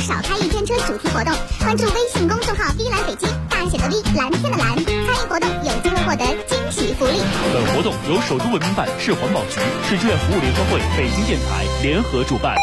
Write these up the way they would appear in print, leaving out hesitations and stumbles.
少开一天车主题活动，关注微信公众号 V 蓝北京，大写的 V， 蓝天的蓝，参与活动有机会获得惊喜福利。 本活动由首都文明办、市环保局、市志愿服务联合会、北京电台联合主办。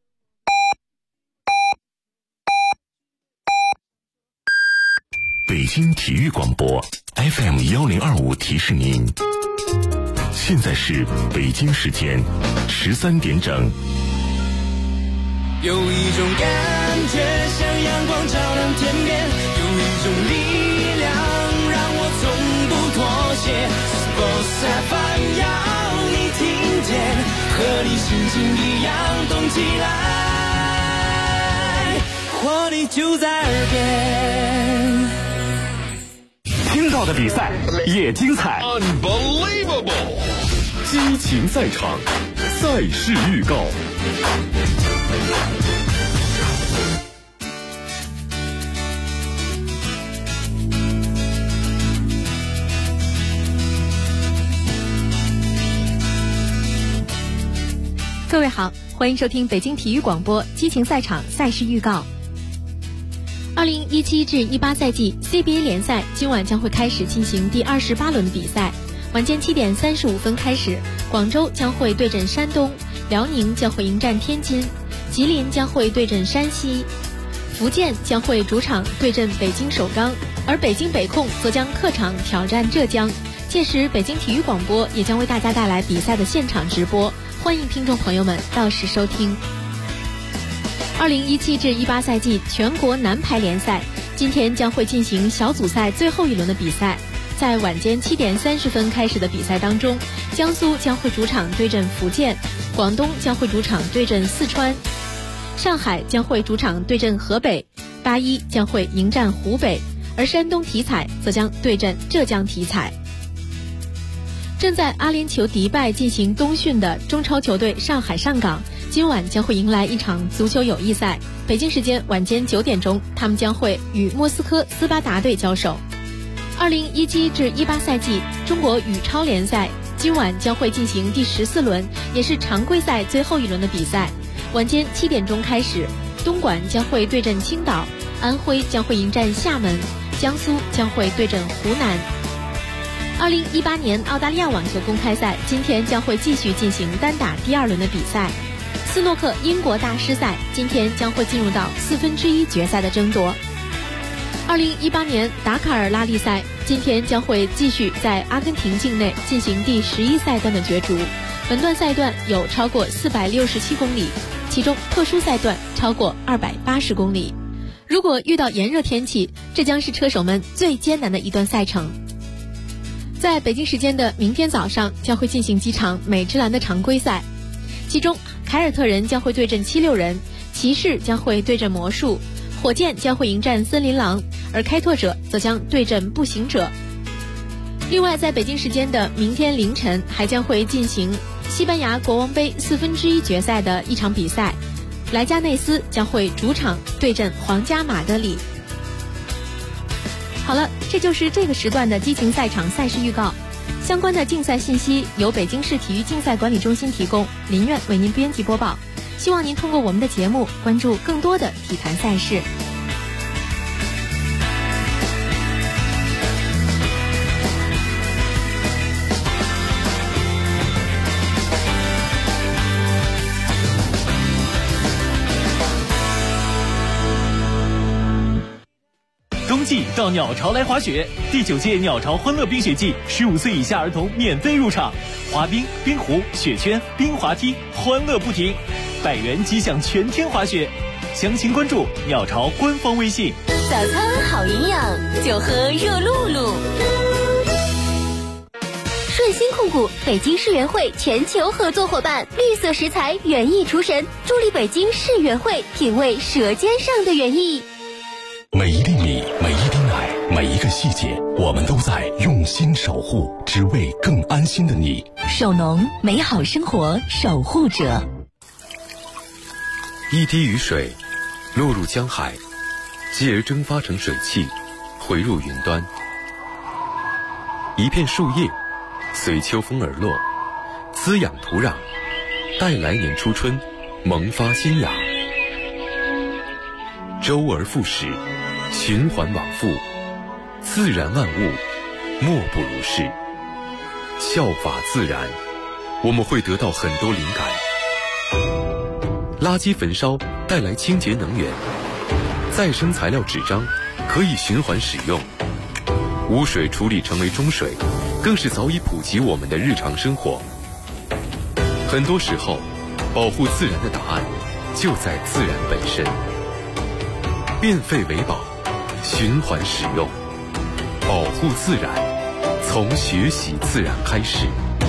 北京体育广播 FM1025提示您，现在是北京时间13点整。 有一种感觉像阳光照亮天边，有一种力量让我从不妥协。Sports FM 要你听见，和你心情一样动起来，活力就在耳边。 听到的比赛也精彩 Unbelievable， 激情赛场，赛事预告。 各位好，欢迎收听北京体育广播激情赛场赛事预告。2017至18赛季 CBA 联赛今晚将会开始进行第28轮的比赛。晚间7点35分开始，广州将会对阵山东，辽宁将会迎战天津，吉林将会对阵山西，福建将会主场对阵北京首钢，而北京北控则将客场挑战浙江。届时北京体育广播也将为大家带来比赛的现场直播，欢迎听众朋友们到时收听。2017至18赛季全国男排联赛今天将会进行小组赛最后一轮的比赛。在晚间7点30分开始的比赛当中，江苏将会主场对阵福建，广东将会主场对阵四川，上海将会主场对阵河北，81将会迎战湖北，而山东体彩则将对阵浙江体彩。正在阿联酋迪拜进行冬训的中超球队上海上港今晚将会迎来一场足球友谊赛，北京时间晚间9点钟，他们将会与莫斯科斯巴达队交手。2017至18赛季中国羽超联赛今晚将会进行第14轮，也是常规赛最后一轮的比赛。晚间7点钟开始，东莞将会对阵青岛，安徽将会迎战厦门，江苏将会对阵湖南。2018年澳大利亚网球公开赛今天将会继续进行单打第2轮的比赛。斯诺克英国大师赛今天将会进入到1/4决赛的争夺。2018年达喀尔拉力赛今天将会继续在阿根廷境内进行第11赛段的角逐，本段赛段有超过467公里，其中特殊赛段超过280公里。如果遇到炎热天气，这将是车手们最艰难的一段赛程。在北京时间的明天早上将会进行几场美职篮的常规赛，其中凯尔特人将会对阵76人，骑士将会对阵魔术，火箭将会迎战森林狼，而开拓者则将对阵步行者。另外在北京时间的明天凌晨还将会进行西班牙国王杯1/4决赛的一场比赛，莱加内斯将会主场对阵皇家马德里。好了，这就是这个时段的激情赛场赛事预告。相关的竞赛信息由北京市体育竞赛管理中心提供，林苑为您编辑播报。希望您通过我们的节目关注更多的体坛赛事。 冬季到鸟巢来滑雪，第9届鸟巢欢乐冰雪季，15岁以下儿童免费入场，滑冰、冰壶、雪圈、冰滑梯，欢乐不停，100元即享全天滑雪。详情关注鸟巢官方微信。 早餐好营养，就喝热露露。顺鑫控股北京世园会全球合作伙伴，绿色食材园艺厨神，助力北京世园会品味舌尖上的园艺。 每一粒米，每一滴奶，每一个细节，我们都在用心守护，只为更安心的你。 守农，美好生活守护者。 一滴雨水落入江海，继而蒸发成水汽，回入云端。一片树叶随秋风而落，滋养土壤，待来年初春萌发新芽。 周而复始，循环往复，自然万物莫不如是。效法自然，我们会得到很多灵感。垃圾焚烧带来清洁能源，再生材料纸张可以循环使用，污水处理成为中水，更是早已普及我们的日常生活。很多时候，保护自然的答案就在自然本身。变废为宝，循环使用，保护自然，从学习自然开始。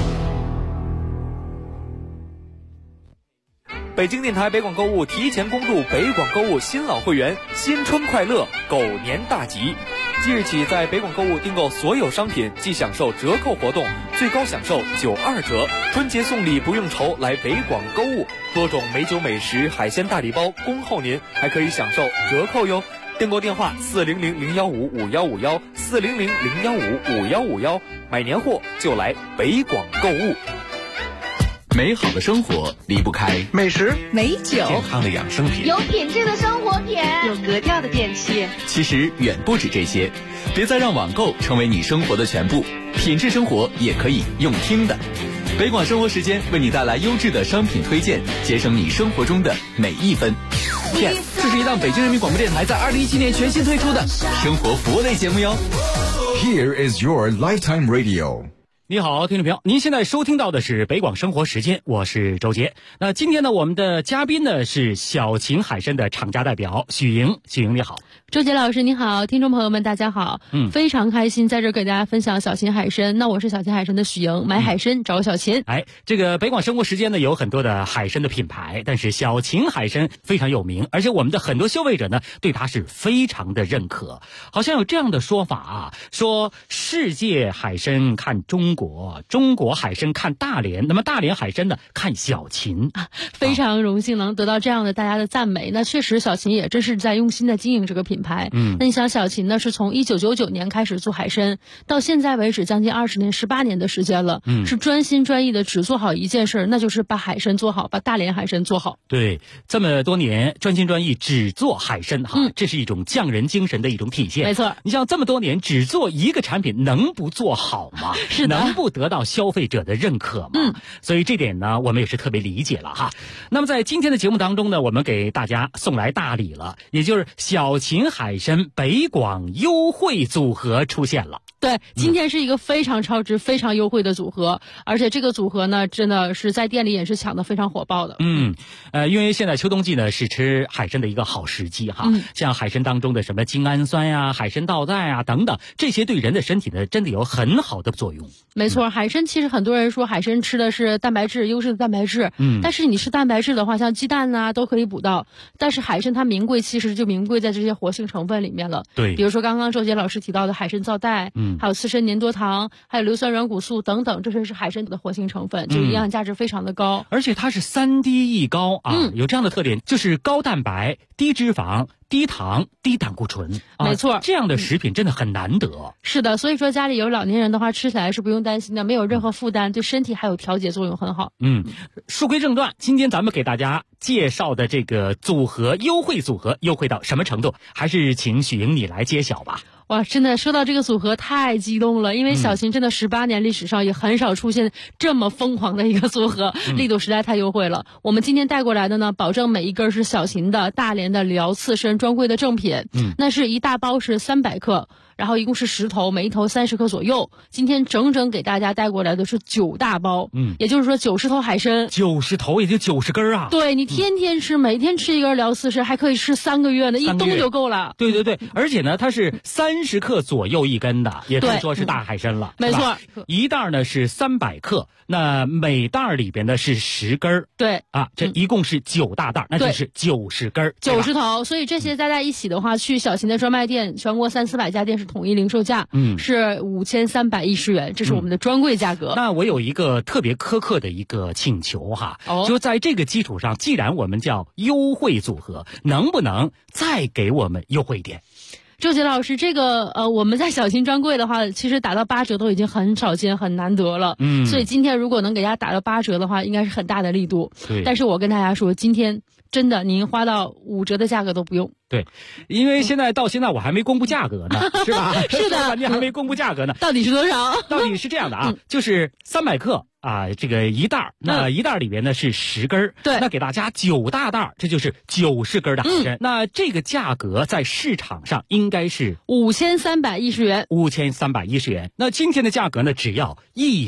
北京电台北广购物提前公布北广购物新老会员新春快乐狗年大吉！即日起，在北广购物订购所有商品即享受折扣活动，最高享受92折。春节送礼不用愁，来北广购物，多种美酒美食、海鲜大礼包恭候您，还可以享受折扣哟。订购电话400-015-5151，400-015-5151，买年货就来北广购物。 美好的生活离不开美食、 美酒、 健康的养生品、 有品质的生活品、 有格调的电器。 其实远不止这些，别再让网购成为你生活的全部，品质生活也可以用听的。北广生活时间为你带来优质的商品推荐，节省你生活中的每一分。这是一档北京人民广播电台在2017年全新推出的生活服务类节目哟。 Here is your lifetime radio。 你好，听众朋友，您现在收听到的是北广生活时间，我是周杰。那今天呢，我们的嘉宾呢是小秦海参的厂家代表许莹。许莹你好。 周杰老师你好，听众朋友们大家好。非常开心在这给大家分享小秦海参。那我是小秦海参的许莹，买海参找小秦。 这个北广生活时间呢有很多的海参的品牌，但是小秦海参非常有名，而且我们的很多消费者呢对它是非常的认可。好像有这样的说法啊，说世界海参看中国，中国海参看大连，那么大连海参呢看小秦。 非常荣幸能得到这样的大家的赞美。那确实小秦也真是在用心的经营这个品牌。那你想小秦呢是从1999年开始做海参，到现在为止将近20年18年的时间了。是专心专意的只做好一件事，那就是把海参做好，把大连海参做好。 对，这么多年专心专意只做海参这是一种匠人精神的一种体现。 没错， 你像这么多年只做一个产品，能不做好吗？ 是的， 能不得到消费者的认可吗？所以这点呢我们也是特别理解了哈。那么在今天的节目当中呢，我们给大家送来大礼了，也就是小秦海参北广优惠组合出现了。 对，今天是一个非常超值、非常优惠的组合，而且这个组合呢，真的是在店里也是抢得非常火爆的。 因为现在秋冬季呢是吃海参的一个好时机哈。像海参当中的什么精氨酸呀、海参皂苷啊等等，这些对人的身体呢真的有很好的作用。 没错，海参其实很多人说海参吃的是蛋白质，优质的蛋白质。但是你吃蛋白质的话，像鸡蛋啊都可以补到。但是海参它名贵，其实就名贵在这些活性成分里面了。 对， 比如说刚刚周杰老师提到的海参皂苷，还有刺身粘多糖，还有硫酸软骨素等等，这些是海参的活性成分，就营养价值非常的高。 而且它是3低一高啊，有这样的特点，就是高蛋白、低脂肪、低糖、低胆固醇。 没错， 这样的食品真的很难得。 是的，所以说家里有老年人的话，吃起来是不用担心的，没有任何负担，对身体还有调节作用很好。 书归正传，今天咱们给大家介绍的这个组合优惠组合优惠到什么程度，还是请许莹你来揭晓吧。 哇，真的说到这个组合太激动了，因为小秦真的18年历史上也很少出现这么疯狂的一个组合，力度实在太优惠了。我们今天带过来的呢，保证每一根是小秦的大连的辽刺参专柜的正品。那是一大包是300克，然后一共是10头，每一头30克左右。今天整整给大家带过来的是9大包，也就是说90头海参 ，90头也就90根啊。 对，你天天吃，每天吃一根辽刺参，还可以吃3个月呢，一冬就够了。 对对对，而且呢，它是30克左右一根的，也可以说是大海参了。 没错， 一袋呢是300克，那每袋里边呢是10根。 对啊，这一共是9大袋，那就是90根 ，90头。所以这些加在一起的话，去小秦的专卖店，全国300-400家店是统一零售价，是5310元，这是我们的专柜价格。 那我有一个特别苛刻的一个请求哈，就在这个基础上，既然我们叫优惠组合，能不能再给我们优惠一点？ 周杰老师，这个我们在小秦专柜的话，其实打到8折都已经很少见、很难得了。所以今天如果能给大家打到8折的话，应该是很大的力度。 对。 但是我跟大家说，今天真的您花到5折的价格都不用。 对，因为现在我还没公布价格呢，是吧？ 是的， 你还没公布价格呢， 到底是多少？ 到底是这样的啊，就是300克。这个一袋，那一袋里边呢是10根， 对， 那给大家9大袋，这就是90根的海参。那这个价格在市场上应该是 5310元 ，5310元。那今天的价格呢，只要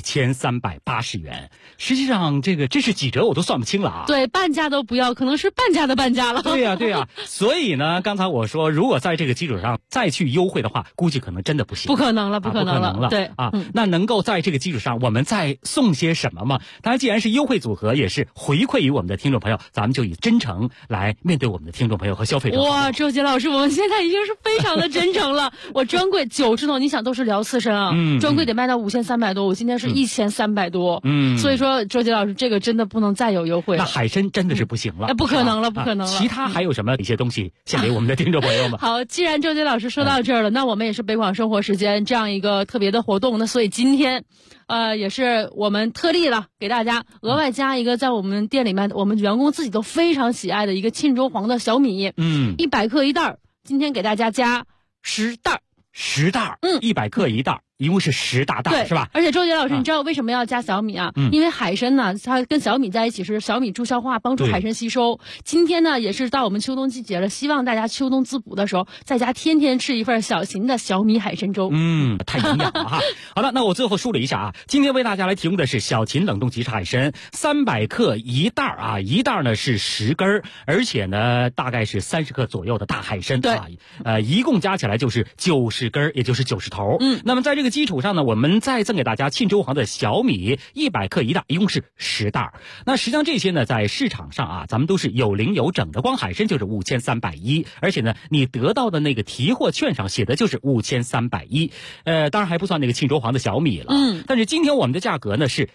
1380元。实际上，这是几折我都算不清了啊。 对，半价都不要，可能是半价的半价了。 对呀。所以呢，刚才我说，如果在这个基础上再去优惠的话，估计可能真的不行。 不可能了。对啊，那能够在这个基础上，我们再送些什么吗？当然，既然是优惠组合，也是回馈于我们的听众朋友，咱们就以真诚来面对我们的听众朋友和消费者。 哇，周杰老师，我们现在已经是非常的真诚了。我专柜90头，你想都是辽刺身啊，专柜得卖到5300多，我今天是1300多，所以说周杰老师这个真的不能再有优惠了。 那海参真的是不行了， 不可能了。 其他还有什么一些东西献给我们的听众朋友们？ 好，既然周杰老师说到这儿了，那我们也是北广生活时间这样一个特别的活动，那所以今天。也是我们特例了，给大家额外加一个在我们店里面我们员工自己都非常喜爱的一个沁州黄的小米，100克一袋，今天给大家加10袋，100克一袋。一共是10大袋，是吧？而且周杰老师，你知道为什么要加小米啊？因为海参呢，它跟小米在一起是小米助消化，帮助海参吸收。今天呢，也是到我们秋冬季节了，希望大家秋冬滋补的时候，在家天天吃一份小型的小米海参粥。 太营养了哈。好了，那我最后梳理一下啊，今天为大家来提供的是小秦冷冻即食海参，300克一袋啊，一袋呢是10根，而且呢大概是30克左右的大海参， 对， 一共加起来就是90根，也就是90头。那么在这个基础上呢，我们再赠给大家沁州黄的小米100克一袋，一共是10袋。那实际上这些呢，在市场上啊，咱们都是有零有整的，光海参就是5310，而且呢，你得到的那个提货券上写的就是5310，当然还不算那个沁州黄的小米了。但是今天我们的价格呢是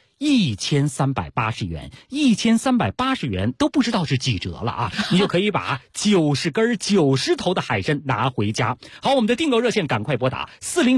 1380元，1380元都不知道是几折了啊！你就可以把90根90头的海参拿回家。好，我们的订购热线赶快拨打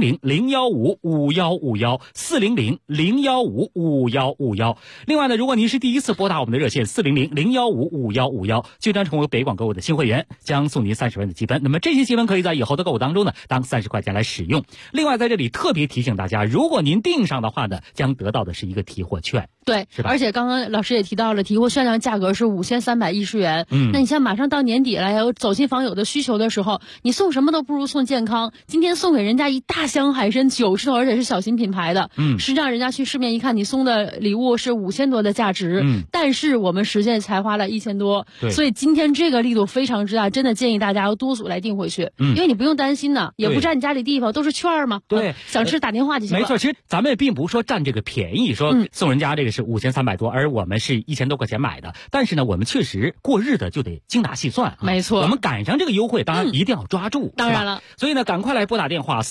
400-015-5151，400-015-5151。另外呢，如果您是第一次拨打我们的热线400-015-5151，就将成为北广购物的新会员，将送您30元的积分。那么这些积分可以在以后的购物当中呢，当30块钱来使用。另外在这里特别提醒大家，如果您订上的话呢，将得到的是一个提货券。 对，而且刚刚老师也提到了，提货券上价格是5310元。那你像马上到年底了，有走亲访友的需求的时候，你送什么都不如送健康。今天送给人家一大箱海参90头，而且是小型品牌的，实际上人家去市面一看，你送的礼物是5000多的价值，但是我们实际才花了1000多，所以今天这个力度非常之大，真的建议大家要多组来订回去，因为你不用担心呢，也不占你家里地方，都是券嘛。 对， 想吃打电话就行了。 没错，其实咱们并不是说占这个便宜，说送人家这个是5300多，而我们是1000多块钱买的。但是呢，我们确实过日子就得精打细算， 没错。 我们赶上这个优惠，当然一定要抓住。 当然了， 所以呢，赶快来拨打电话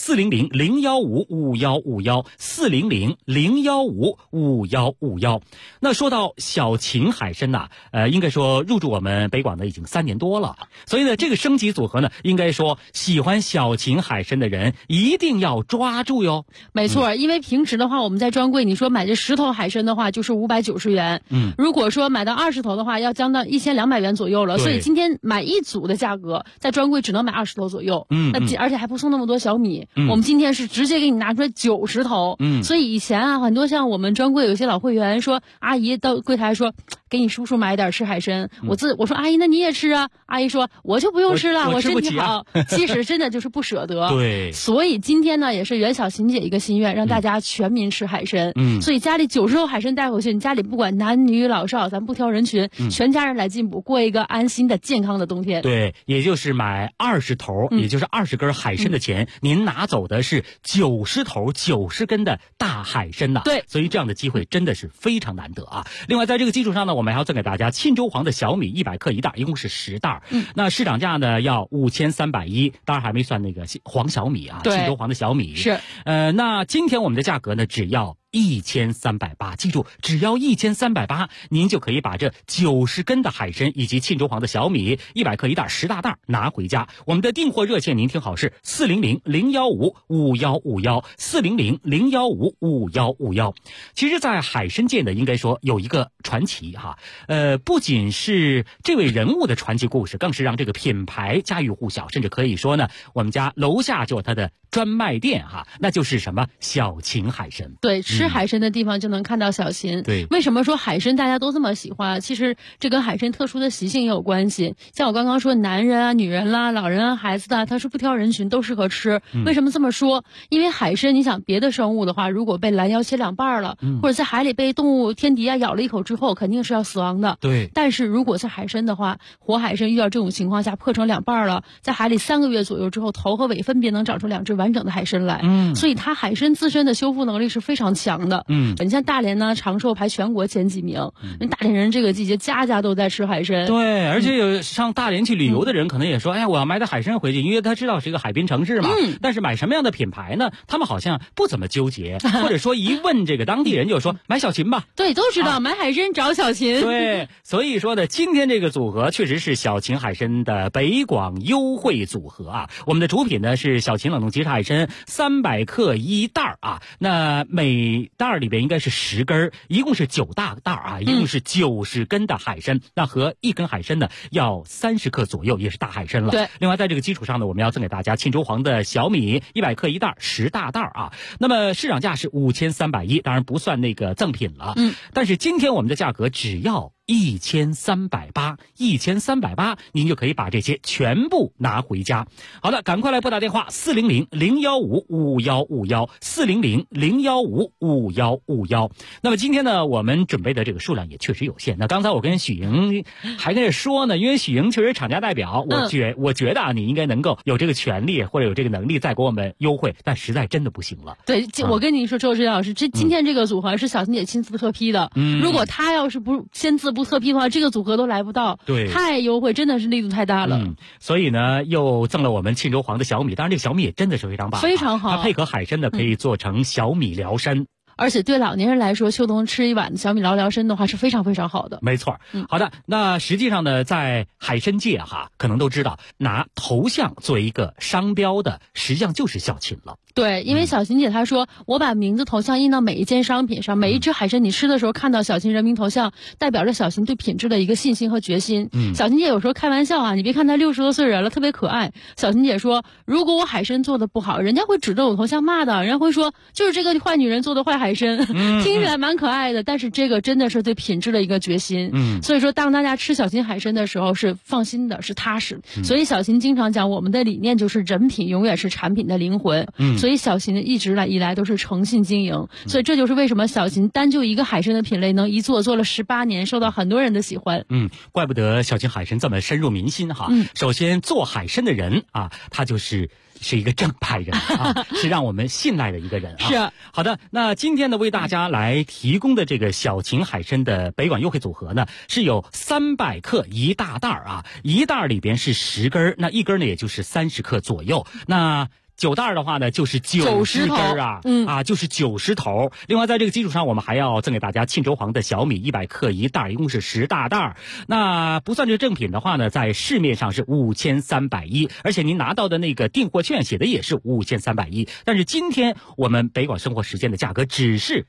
400-015-5151，400-015-5151。那说到小秦海参呐，应该说入驻我们北广呢已经3年多了，所以呢，这个升级组合呢，应该说喜欢小秦海参的人一定要抓住哟。 没错，因为平时的话，我们在专柜，你说买这10头海参的话，就是590元。如果说买到20头的话，要将到1200元左右了。所以今天买一组的价格，在专柜只能买20头左右。而且还不送那么多小米。我们今天是直接给你拿出来90头。所以以前啊，很多像我们专柜有些老会员说，阿姨到柜台说，给你叔叔买点吃海参。我说阿姨，那你也吃啊？阿姨说我就不用吃了，我身体好。其实真的就是不舍得。 对。 所以今天呢，也是袁小琴姐一个心愿，让大家全民吃海参。所以家里90头海参带回去，你家里不管男女老少，咱不挑人群，全家人来进补，过一个安心的健康的冬天。 对，也就是买20头，也就是20根海参的钱，您拿走的是90头90根的大海参呐。 对， 所以这样的机会真的是非常难得啊。另外在这个基础上呢，我们还要赠给大家沁州黄的小米100克一袋，一共是10袋。那市场价呢要5310，当然还没算那个黄小米啊，沁州黄的小米是。 那今天我们的价格呢只要 1380，记住，只要1380，您就可以把这90根的海参以及沁州黄的小米100克1袋10大袋拿回家。我们的订货热线您听好是400-015-5151，400-015-5151。其实在海参界呢，应该说有一个传奇哈，不仅是这位人物的传奇故事，更是让这个品牌家喻户晓，甚至可以说呢，我们家楼下就有它的专卖店哈，那就是什么小秦海参。 对，吃海参的地方就能看到小秦。 对， 为什么说海参大家都这么喜欢？其实这跟海参特殊的习性也有关系。像我刚刚说，男人啊、女人啦、老人啊、孩子的，他是不挑人群，都适合吃。为什么这么说？因为海参，你想别的生物的话，如果被拦腰切两半了，或者在海里被动物天敌啊咬了一口之后，肯定是要死亡的。 对。 但是如果是海参的话，活海参遇到这种情况下破成两半了，在海里3个月左右之后，头和尾分别能长出2只完整的海参来。所以它海参自身的修复能力是非常强的。你像大连呢，长寿排全国前几名。大连人这个季节家家都在吃海参。 对，而且有上大连去旅游的人可能也说，哎呀，我要买点海参回去，因为他知道是一个海滨城市嘛。但是买什么样的品牌呢？他们好像不怎么纠结，或者说一问这个当地人就说买小秦吧。 对，都知道买海参找小秦。 对，所以说呢，今天这个组合确实是小秦海参的北广优惠组合啊。我们的主品呢是小秦冷冻即食海参300克1袋啊，那每袋里边应该是10根，一共是9大袋啊，一共是90根的海参，那和1根海参呢要30克左右，也是大海参了。 对， 另外在这个基础上呢，我们要赠给大家沁州黄的小米100克1袋10大袋啊。那么市场价是5310，当然不算那个赠品了。但是今天我们的价格只要1380，1380，您就可以把这些全部拿回家。好的，赶快来拨打电话400-015-5151，400-015-5151。那么今天呢，我们准备的这个数量也确实有限。那刚才我跟许莹还跟着说呢，因为许莹确实厂家代表，我觉得啊，你应该能够有这个权利或者有这个能力再给我们优惠，但实在真的不行了。 对，我跟你说，周志老师，今天这个组合是小秦姐亲自特批的。如果他要是不签字不特批的话，这个组合都来不到。 对， 太优惠，真的是力度太大了。 所以呢，又赠了我们沁州黄的小米，当然这个小米也真的是非常棒， 非常好。 它配合海参呢，可以做成小米疗参。 而且对老年人来说，秋冬吃一碗的小米疗参的话是非常非常好的。 没错。好的，那实际上呢，在海参界哈，可能都知道拿头像作为一个商标的，实际上就是小秦了。 对，因为小秦姐她说，我把名字头像印到每一件商品上，每一只海参你吃的时候看到小秦人名头像，代表着小秦对品质的一个信心和决心。小秦姐有时候开玩笑啊，你别看她60多岁人了，特别可爱。小秦姐说，如果我海参做的不好，人家会指着我头像骂的，人家会说就是这个坏女人做的坏海参。听起来蛮可爱的，但是这个真的是对品质的一个决心。所以说当大家吃小秦海参的时候是放心的，是踏实。所以小秦经常讲，我们的理念就是人品永远是产品的灵魂。所以小秦一直以来都是诚信经营。所以这就是为什么小秦单就一个海参的品类能一做了18年，受到很多人的喜欢。 怪不得小秦海参这么深入民心哈。首先做海参的人啊，他是一个正派人啊，是让我们信赖的一个人啊。 是。 好的，那今天呢，为大家来提供的这个小秦海参的北广优惠组合呢，是有300克1大袋啊，一袋里边是10根，那一根呢也就是30克左右。那9袋的话呢，就是90根啊，就是90头。另外，在这个基础上，我们还要赠给大家沁州黄的小米100克1袋，一共是10大袋。那不算这个正品的话呢，在市面上是5310，而且您拿到的那个订货券写的也是5310。但是今天我们北广生活时间的价格只是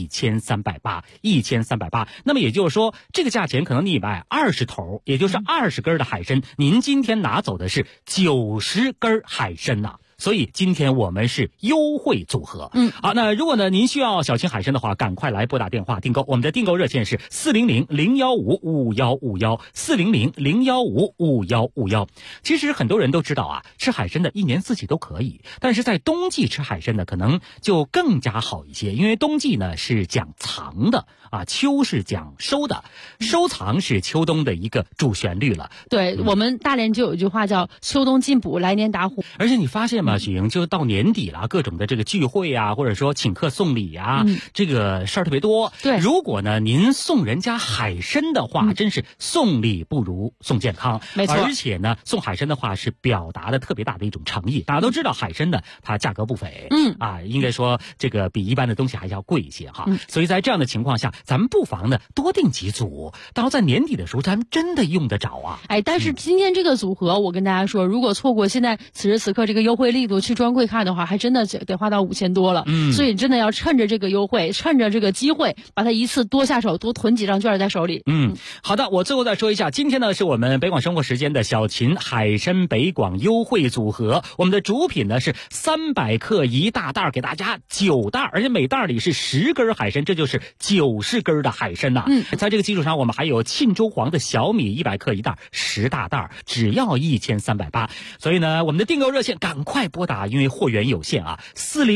1380，1380。那么也就是说，这个价钱可能你买20头，也就是20根的海参，您今天拿走的是90根海参呐。所以今天我们是优惠组合。好，那如果呢您需要小秦海参的话，赶快来拨打电话订购。我们的订购热线是400-015-5151，400-015-5151。其实很多人都知道啊，吃海参的一年四季都可以，但是在冬季吃海参呢，可能就更加好一些，因为冬季呢是讲藏的啊，秋是讲收的，收藏是秋冬的一个主旋律了。 对，我们大连就有一句话叫秋冬进补，来年打虎。 而且你发现现吗？许莹，就到年底了，各种的这个聚会啊，或者说请客送礼啊，这个事儿特别多。 对， 如果呢您送人家海参的话，真是送礼不如送健康。 没错， 而且呢送海参的话是表达的特别大的一种诚意。大家都知道海参呢它价格不菲，应该说这个比一般的东西还要贵一些哈。所以在这样的情况下，咱们不妨呢多订几组，到在年底的时候咱们真的用得着啊。 但是今天这个组合，我跟大家说，如果错过现在此时此刻这个优惠力度去专柜看的话，还真的得花到5000多了。所以真的要趁着这个优惠，趁着这个机会，把它一次多下手，多囤几张券在手里。 好的，我最后再说一下，今天呢是我们北广生活时间的小秦海参北广优惠组合，我们的主品呢是300克一大袋，给大家9袋，而且每袋里是10根海参，这就是90根的海参呐。在这个基础上，我们还有沁州黄的小米100克一袋，10大袋，只要1380。所以呢，我们的订购热线赶快拨打，因为货源有限啊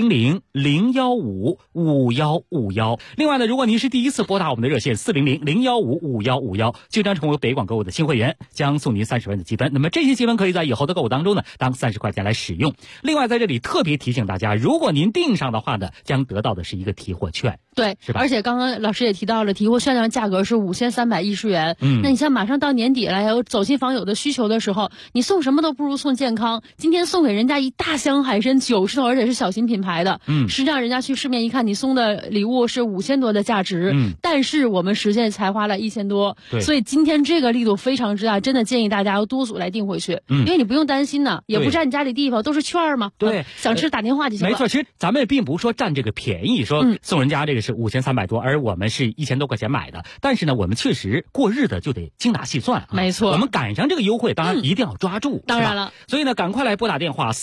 ，400-015-5151。另外呢，如果您是第一次拨打我们的热线400-015-5151，就将成为北广购物的新会员，将送您30元的积分。那么这些积分可以在以后的购物当中呢，当30块钱来使用。另外在这里特别提醒大家，如果您订上的话呢，将得到的是一个提货券。 对， 是吧？ 而且刚刚老师也提到了，提货券的价格是5310元。那你像马上到年底了，有走亲访友的需求的时候，你送什么都不如送健康。今天送给人家一大箱海参90头，而且是小型品牌的。实际上人家去市面一看，你送的礼物是5000多的价值。但是我们实现才花了1000多。所以今天这个力度非常之大，真的建议大家要多组来订回去。因为你不用担心呢，也不占你家里地方，都是券嘛。 对， 想吃打电话就行了。 没错，其实咱们并不是说占这个便宜，说送人家这个是5300多，而我们是1000多块钱买的。但是呢，我们确实过日子就得精打细算。 没错， 我们赶上这个优惠，当然一定要抓住。 当然了， 所以呢，赶快来拨打电话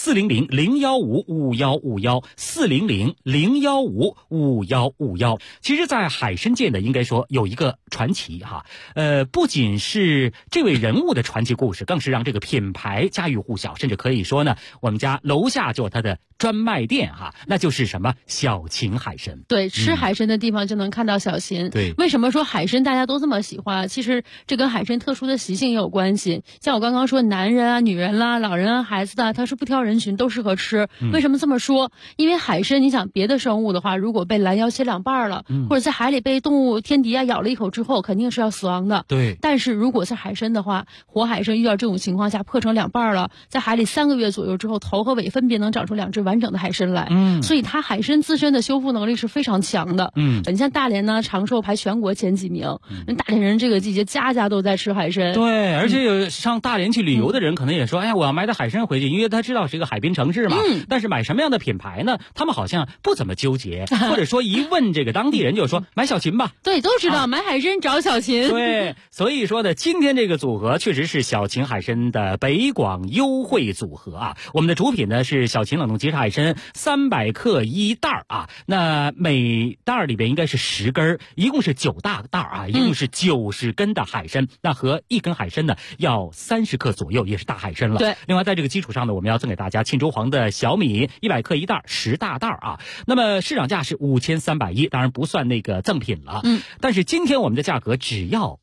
400-015-5151，400-015-5151。其实，在海参界呢，应该说有一个传奇哈，不仅是这位人物的传奇故事，更是让这个品牌家喻户晓，甚至可以说呢，我们家楼下就有它的专卖店哈，那就是什么小秦海参。 对，吃海参的地方就能看到小秦。 对， 为什么说海参大家都这么喜欢？其实这跟海参特殊的习性也有关系。像我刚刚说，男人啊、女人啦、老人啊、孩子的，它是不挑人群，都适合吃。为什么这么说？因为海参，你想别的生物的话，如果被拦腰切2半了，或者在海里被动物天敌啊咬了一口之后，肯定是要死亡的。 对。 但是如果是海参的话，活海参遇到这种情况下破成2半了，在海里3个月左右之后，头和尾分别能长出2只完整的海参来。所以它海参自身的修复能力是非常强的。你像大连呢，长寿排全国前几名。大连人这个季节家家都在吃海参。 对，而且有上大连去旅游的人可能也说，哎，我要买点海参回去，因为他知道是一个海滨城市嘛。但是买什么样的品牌呢？他们好像不怎么纠结，或者说一问这个当地人就说买小秦吧。 对，都知道买海参找小秦。 对，所以说呢，今天这个组合确实是小秦海参的北广优惠组合啊。我们的主品呢是小秦冷冻即食海参300克一袋啊，那每袋里边应该是10根，一共是9大袋啊，一共是90根的海参。那和1根海参呢要30克左右，也是大海参了。 对。 另外在这个基础上呢，我们要赠给大家沁州黄的小米100克一袋，10大袋啊。那么市场价是5310，当然不算那个赠品了。但是今天我们的价格只要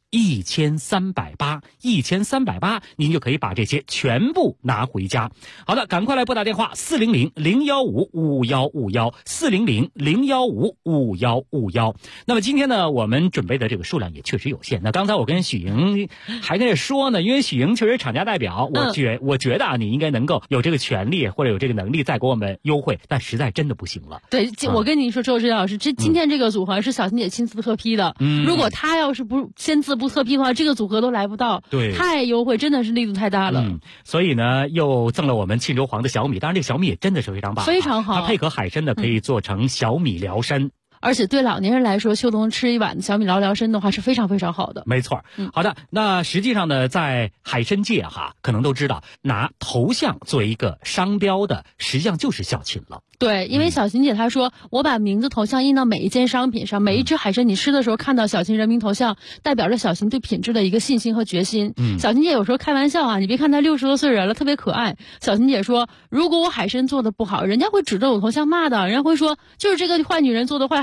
1380，1380，您就可以把这些全部拿回家。好的，赶快来拨打电话400-015-5151，400-015-5151。那么今天呢，我们准备的这个数量也确实有限。那刚才我跟许莹还在这说呢，因为许莹确实厂家代表，我觉得啊，你应该能够有这个权利或者有这个能力再给我们优惠，但实在真的不行了。 对，我跟您说，周志老师，今天这个组合是小秦姐亲自特批的。如果她要是不签字不特批的话，这个组合都来不到。 对， 太优惠，真的是力度太大了。 所以呢，又赠了我们沁州黄的小米，当然这个小米也真的是非常棒， 非常好。 它配合海参的可以做成小米疗参。 而且对老年人来说，秋冬吃一碗小米疗参的话是非常非常好的。 没错。好的，那实际上呢，在海参界哈，可能都知道拿头像作为一个商标的，实际上就是小秦了。 对，因为小秦姐她说，我把名字头像印到每一件商品上，每一只海参你吃的时候看到小秦人民头像，代表着小秦对品质的一个信心和决心。小秦姐有时候开玩笑啊，你别看她60多岁人了，特别可爱。小秦姐说，如果我海参做的不好，人家会指着我头像骂的，人家会说就是这个坏女人做的坏海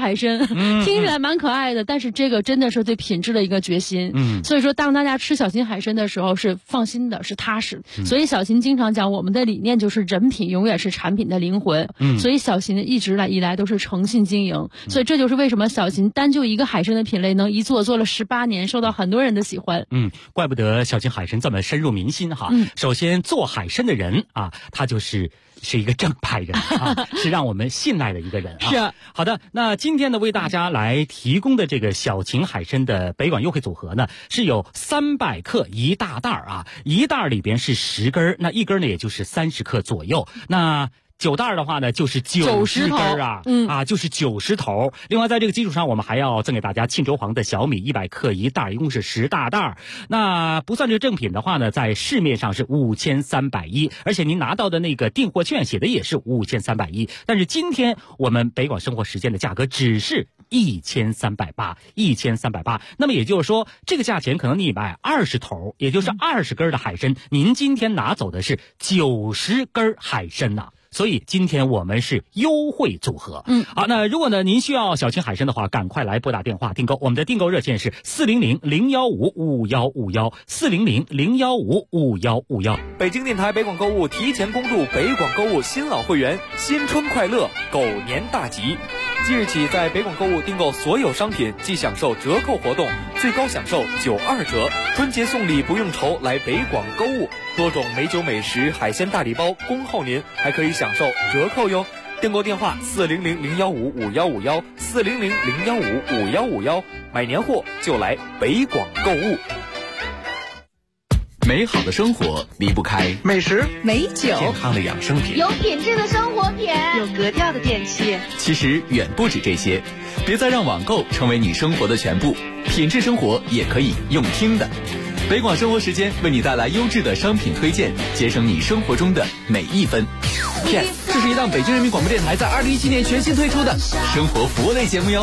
海参，听起来蛮可爱的，但是这个真的是对品质的一个决心。所以说当大家吃小秦海参的时候是放心的，是踏实。所以小秦经常讲，我们的理念就是人品永远是产品的灵魂。所以小秦一直以来都是诚信经营。所以这就是为什么小秦单就一个海参的品类能一做了18年，受到很多人的喜欢。 怪不得小秦海参这么深入民心哈。首先做海参的人啊，他是一个正派人啊，是让我们信赖的一个人啊。 是。 好的，那今天呢为大家来提供的这个小秦海参的北广优惠组合呢，是有300克一大袋啊，一袋里边是10根，那一根呢也就是30克左右。那9袋的话呢，就是90根啊，就是90头。另外，在这个基础上，我们还要赠给大家沁州黄的小米100克一袋，一共是10大袋。那不算这个正品的话呢，在市面上是5310，而且您拿到的那个订货券写的也是5310。但是今天我们北广生活时间的价格只是1380，1380。那么也就是说，这个价钱可能你买20头，也就是20根的海参，您今天拿走的是90根海参呐。所以今天我们是优惠组合。好，那如果呢您需要小秦海参的话，赶快来拨打电话订购。我们的订购热线是400-015-5151，400-015-5151。 北京电台北广购物提前恭祝北广购物新老会员新春快乐，狗年大吉！即日起，在北广购物订购所有商品即享受折扣活动，最高享受92折。春节送礼不用愁，来北广购物，多种美酒美食、海鲜大礼包恭候您，还可以享受折扣哟。订购电话400-015-5151，400-015-5151，买年货就来北广购物。 美好的生活离不开美食、美酒、 健康的养生品、 有品质的生活品、 有格调的电器。 其实远不止这些，别再让网购成为你生活的全部，品质生活也可以用听的。北广生活时间为你带来优质的商品推荐，节省你生活中的每一分。这是一档北京人民广播电台在2017年全新推出的生活服务类节目哟。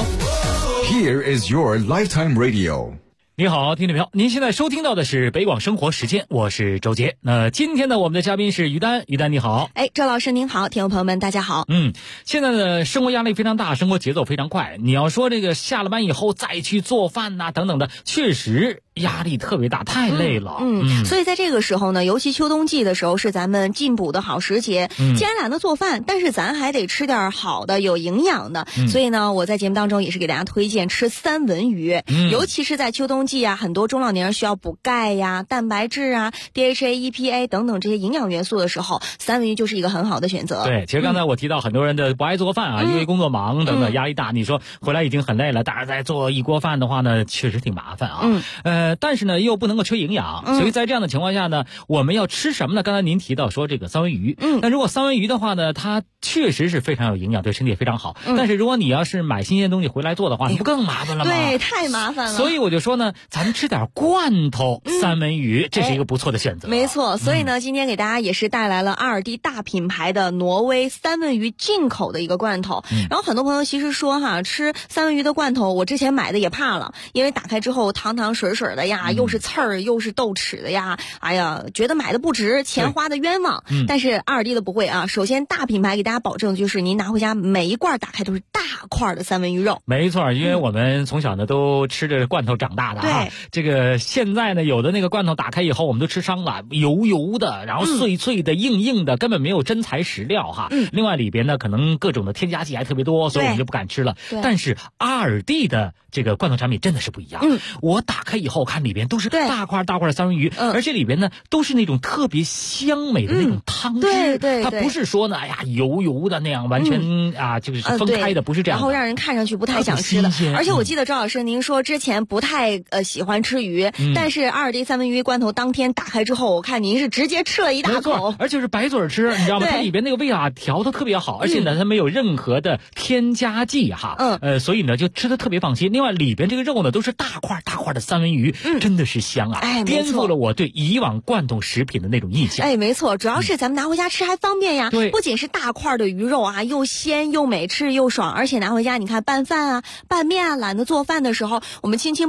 Here is your lifetime radio。 你好，听众朋友，您现在收听到的是北广生活时间，我是周杰。那今天呢，我们的嘉宾是于丹，于丹你好。 周老师您好，听众朋友们大家好。 现在的生活压力非常大，生活节奏非常快，你要说这个下了班以后再去做饭呐等等的，确实压力特别大，太累了。 所以在这个时候呢，尤其秋冬季的时候是咱们进补的好时节。既然懒得做饭，但是咱还得吃点好的有营养的，所以呢我在节目当中也是给大家推荐吃三文鱼。尤其是在秋冬季啊，很多中老年人需要补钙呀、蛋白质啊、DHA、EPA 等等这些营养元素的时候，三文鱼就是一个很好的选择。 对，其实刚才我提到很多人的不爱做饭啊，因为工作忙等等压力大，你说回来已经很累了，但是再做一锅饭的话呢，确实挺麻烦啊。但是呢又不能够缺营养，所以在这样的情况下呢，我们要吃什么呢？刚才您提到说这个三文鱼，那如果三文鱼的话呢，它确实是非常有营养，对身体也非常好。但是如果你要是买新鲜东西回来做的话，那不更麻烦了吗？ 对，太麻烦了。 所以我就说呢，咱们吃点罐头三文鱼，这是一个不错的选择。 没错，所以呢，今天给大家也是带来了2D 大品牌的挪威三文鱼进口的一个罐头。然后很多朋友其实说哈，吃三文鱼的罐头，我之前买的也怕了，因为打开之后汤汤水水的呀，又是刺儿又是豆豉的呀，哎呀，觉得买的不值，钱花的冤枉。但是2D 的不会啊，首先大品牌给大家保证就是您拿回家每一罐打开都是大块的三文鱼肉。 没错，因为我们从小呢都吃着罐头长大的啊。这个现在呢有的那个罐头打开以后我们都吃伤了，油油的，然后脆脆的、硬硬的，根本没有真材实料哈。另外里边呢可能各种的添加剂还特别多，所以我们就不敢吃了。但是2D 的这个罐头产品真的是不一样。我打开以后看里边都是大块大块的三文鱼，而且里边呢都是那种特别香美的那种汤汁。它不是说呢哎呀油油的那样完全就是分开的，不是这样的， 然后让人看上去不太想吃的。而且我记得赵老师您说之前不太喜欢吃鱼，但是2D 三文鱼罐头当天打开之后，我看您是直接吃了一大口， 而且是白嘴吃，你知道吗？它里边那个味调得特别好，而且呢它没有任何的添加剂哈。所以呢就吃得特别放心。另外里边这个肉呢都是大块大块的三文鱼，真的是香啊，颠覆了我对以往罐头食品的那种印象。 没错，主要是咱们拿回家吃还方便呀。不仅是大块的鱼肉啊，又鲜又美，吃又爽，而且拿回家你看拌饭啊、拌面啊，懒得做饭的时候，我们轻轻拌一个沙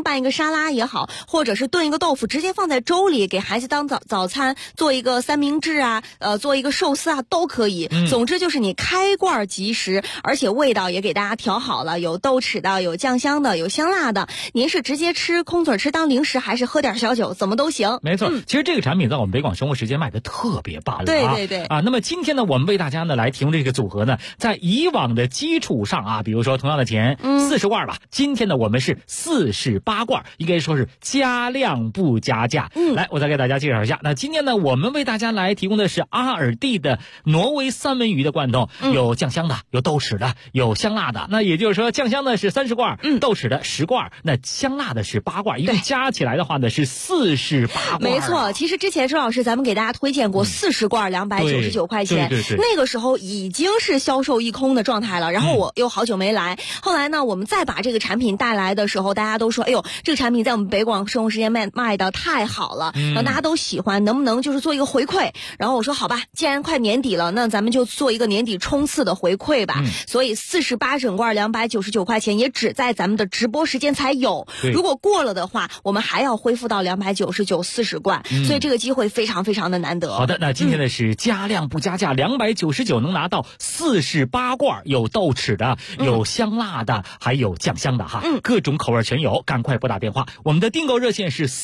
沙拉也好，或者是炖一个豆腐，直接放在粥里给孩子当早餐，做一个三明治啊，做一个寿司啊，都可以。总之就是你开罐即食，而且味道也给大家调好了，有豆豉的，有酱香的，有香辣的。您是直接吃空嘴吃当零食，还是喝点小酒，怎么都行。 没错，其实这个产品在我们北广生活时间卖的特别棒了。 对那么今天呢，我们为大家呢来提供这个组合呢，在以往的基础上啊，比如说同样的钱40罐吧，今天呢我们是48罐，应该说是加量不加价。来，我再给大家介绍一下。那今天呢，我们为大家来提供的是阿尔蒂的挪威三文鱼的罐头，有酱香的，有豆豉的，有香辣的。那也就是说，酱香的是30罐，豆豉的10罐，那香辣的是8罐，一共加起来的话呢是48罐。 没错，其实之前周老师咱们给大家推荐过40罐299块钱， 对， 那个时候已经是销售一空的状态了。然后我又好久没来，后来呢，我们再把这个产品带来的时候，大家都说，哎呦，这个产品在我们北广生活时间卖的太好了，然后大家都喜欢，能不能就是做一个回馈？然后我说好吧，既然快年底了，那咱们就做一个年底冲刺的回馈吧。所以48整罐299块钱，也只在咱们的直播时间才有。如果过了的话，我们还要恢复到299 40罐，所以这个机会非常非常的难得。 好的，那今天呢是加量不加价，299能拿到48罐，有豆豉的，有香辣的，还有酱香的哈，各种口味全有，赶快拨打电话，我们的订购热线是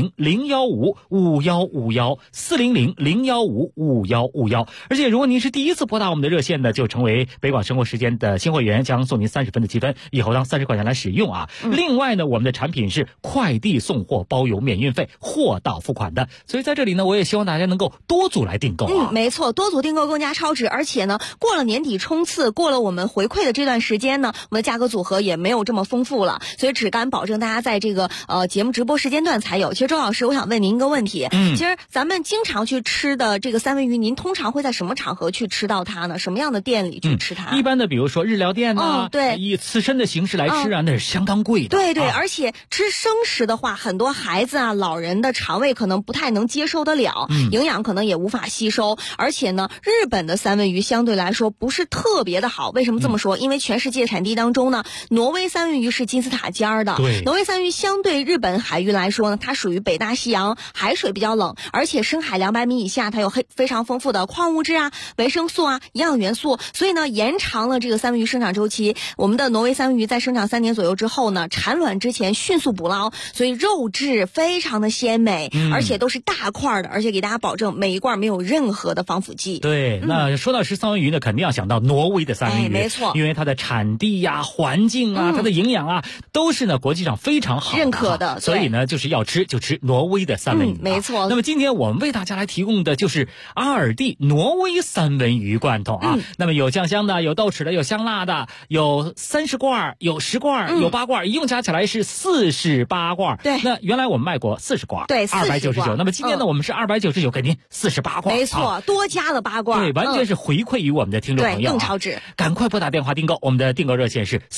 400-015-5151，400-015-5151。而且如果您是第一次拨打我们的热线呢，就成为北广生活时间的新会员，将送您30分的积分，以后当30块钱来使用啊。另外呢，我们的产品是快递送货包邮免运费，货到付款的，所以在这里呢，我也希望大家能够多组来订购啊。 没错，多组订购更加超值，而且呢，过了年底冲刺，过了我们回馈的这段时间呢，我们的价格组合也没有这么丰富了，所以只敢保证大家在这个节目直播时间段才有。其实周老师，我想问您一个问题，其实咱们经常去吃的这个三文鱼，您通常会在什么场合去吃到它呢？什么样的店里去吃它？ 一般的比如说日料店呢， 对， 以刺身的形式来吃啊，那是相当贵的。 对，而且吃生食的话，很多孩子啊、老人的肠胃可能不太能接受得了，营养可能也无法吸收。而且呢，日本的三文鱼相对来说不是特别的好。为什么这么说？因为全世界产地当中呢，挪威三文鱼是金字塔尖儿的。 对， 挪威三文鱼相对日本海域来说呢，它属于北大西洋，海水比较冷，而且深海200米以下，它有非常丰富的矿物质啊、维生素啊、营养元素，所以呢，延长了这个三文鱼生长周期。我们的挪威三文鱼在生长3年左右之后呢，产卵之前迅速捕捞，所以肉质非常的鲜美，而且都是大块的，而且给大家保证每一罐没有任何的防腐剂。 对，那说到吃三文鱼呢，肯定要想到挪威的三文鱼， 没错， 因为它的产地呀、环境啊、它的营养啊，都是呢国际上非常好认可的， 所以呢，就是要吃就吃挪威的三文鱼， 没错。 那么今天我们为大家来提供的就是阿尔蒂挪威三文鱼罐头啊，那么有酱香的，有豆豉的，有香辣的，有30罐，有10罐，有8罐，一共加起来是48罐。 对， 那原来我们卖过40罐， 对 ，299。那么今天呢，我们是299给您48罐， 没错，多加了8罐， 对，完全是回馈于我们的听众朋友， 更超值。 赶快拨打电话订购，我们的订购热线是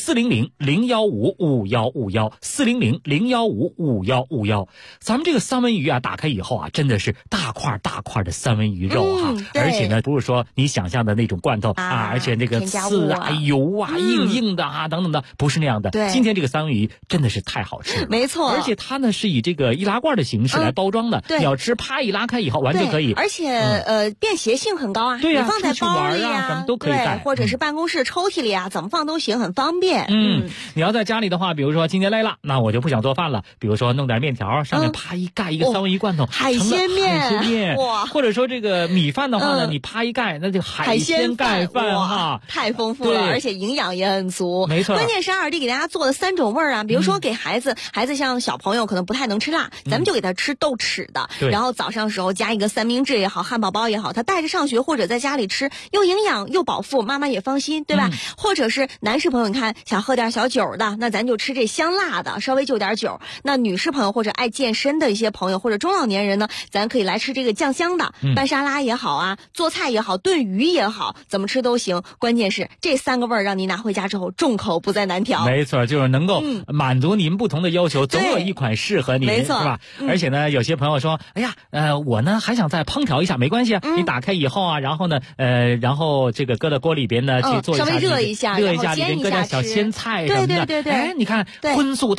400-015-5151，400-015-5151。咱们这个三文鱼啊，打开以后啊，真的是大块大块的三文鱼肉哈，而且呢，不是说你想象的那种罐头啊，而且那个刺啊、油啊、硬的啊等等的，不是那样的。 对， 今天这个三文鱼真的是太好吃了， 没错。 而且它呢是以这个易拉罐的形式来包装的，你要吃啪一拉开以后完全可以。 而且便携性很高啊， 对呀， 你放在包里啊， 什么都可以带， 或者是办公室抽屉里啊，怎么放都行，很方便。 你要在家里的话，比如说今天累了，那我就不想做饭了，比如说弄点面条，上面啪一盖一个三文鱼罐头， 海鲜面， 哇！或者说这个米饭的话呢，你啪一盖，那就海鲜盖饭哈， 太丰富了，而且营养也很足。 没错， 关键是阿尔蒂给大家做的3种味儿啊，比如说给孩子像小朋友可能不太能吃辣，咱们就给他吃豆豉的，然后早上时候加一个三明治也好，汉堡包也好，他带着上学或者在家里吃，又营养又饱腹，妈妈也放心，对吧？或者是男士朋友，你看想喝点小酒的，那咱就吃这香辣的，稍微就点酒。那女士朋友或者爱健身的一些朋友或者中老年人呢，咱可以来吃这个酱香的，拌沙拉也好啊，做菜也好，炖鱼也好，怎么吃都行。关键是这3个味儿让你拿回家之后众口不再难调。 没错，就是能够满足您不同的要求，总有一款适合您， 没错， 是吧？而且呢，有些朋友说，哎呀，我呢还想再烹调一下，没关系啊，你打开以后啊，然后呢，然后这个搁到锅里边呢去做一下， 稍微热一下， 里边搁点小鲜菜什么的， 对， 哎，你看荤素搭配又特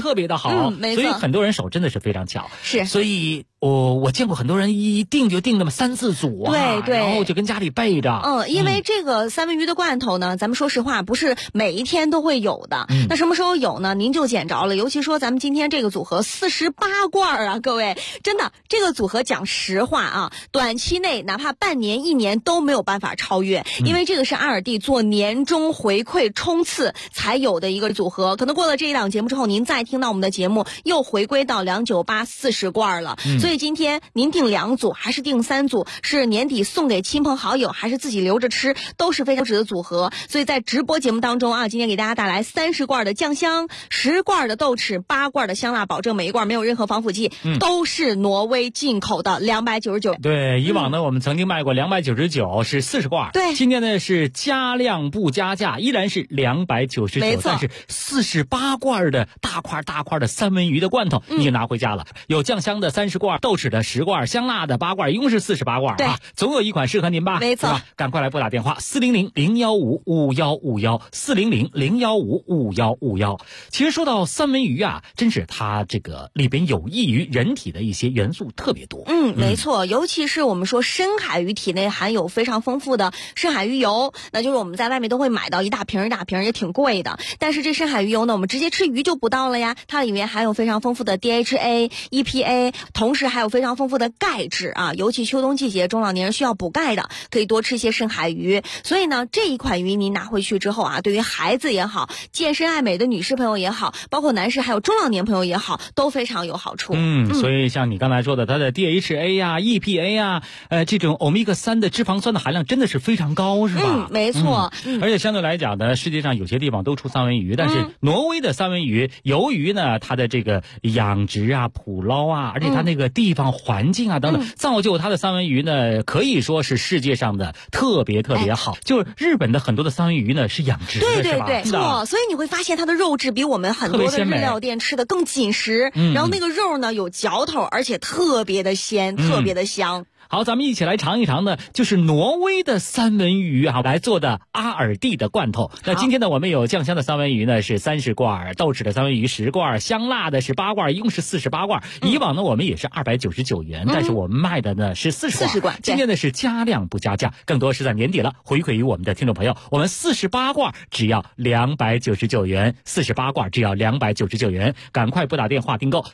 特别的好， 没错， 所以很多人手真的是非常巧。 是， 所以我见过很多人一订就订那么3-4组啊， 对， 然后就跟家里备着。 因为这个三文鱼的罐头呢，咱们说实话不是每一天都会有的。那什么时候有呢？您就捡着了。尤其说咱们今天这个组合48罐啊，各位，真的这个组合讲实话啊，短期内哪怕半年1年都没有办法超越，因为这个是阿尔蒂做年终回馈冲刺才有的一个组合。可能过了这一档节目之后，您再听到我们的节目又回归到298 40罐了。所以今天您订2组还是订3组，是年底送给亲朋好友还是自己留着吃，都是非常值的组合。所以在直播节目当中啊，今天给大家带来30罐的酱香，10罐的豆豉，8罐的香辣，保证每一罐没有任何防腐剂，都是挪威进口的299。 对，以往呢我们曾经卖过299是40罐， 对， 今天呢是加量不加价，依然是299，但是48罐的大块的三文鱼的罐头你就拿回家了，有酱香的30罐，豆豉的10罐，香辣的8罐，一共是48罐啊，总有一款适合您吧？ 没错， 赶快来拨打电话400-015-5151，400-015-5151。其实说到三文鱼啊，真是它这个里边有益于人体的一些元素特别多。 没错，尤其是我们说深海鱼体内含有非常丰富的深海鱼油，那就是我们在外面都会买到一大瓶一大瓶，也挺贵的。但是这深海鱼油呢，我们直接吃鱼就不到了呀，它里面含有非常丰富的 DHA、EPA， 同时还有非常丰富的钙质啊，尤其秋冬季节中老年人需要补钙的，可以多吃一些深海鱼。所以呢，这一款鱼您拿回去之后啊，对于孩子也好，健身爱美的女士朋友也好，包括男士还有中老年朋友也好，都非常有好处。 所以像你刚才说的，它的 DHA 呀、EPA 呀，这种欧米伽3的脂肪酸的含量真的是非常高，是吧？ 没错。 而且相对来讲呢，世界上有些地方都出三文鱼，但是挪威的三文鱼，由于呢它的这个养殖啊、捕捞啊，而且它那个地方环境啊等等，造就它的三文鱼呢，可以说是世界上的特别好。就日本的很多的三文鱼呢是养殖的，是吧？ 对，错。所以你会发现它的肉质比我们很多的日料店吃的更紧实，然后那个肉呢有嚼头，而且特别的鲜，特别的香。 好，咱们一起来尝一尝呢，就是挪威的三文鱼啊来做的阿尔蒂的罐头。那今天呢，我们有酱香的三文鱼呢是30罐，豆豉的三文鱼10罐，香辣的是8罐，一共是48罐。以往呢我们也是299元，但是我们卖的呢是40罐。今天呢是加量不加价，更多是在年底了，回馈于我们的听众朋友，我们48罐只要299元，48罐只要299元，赶快拨打电话订购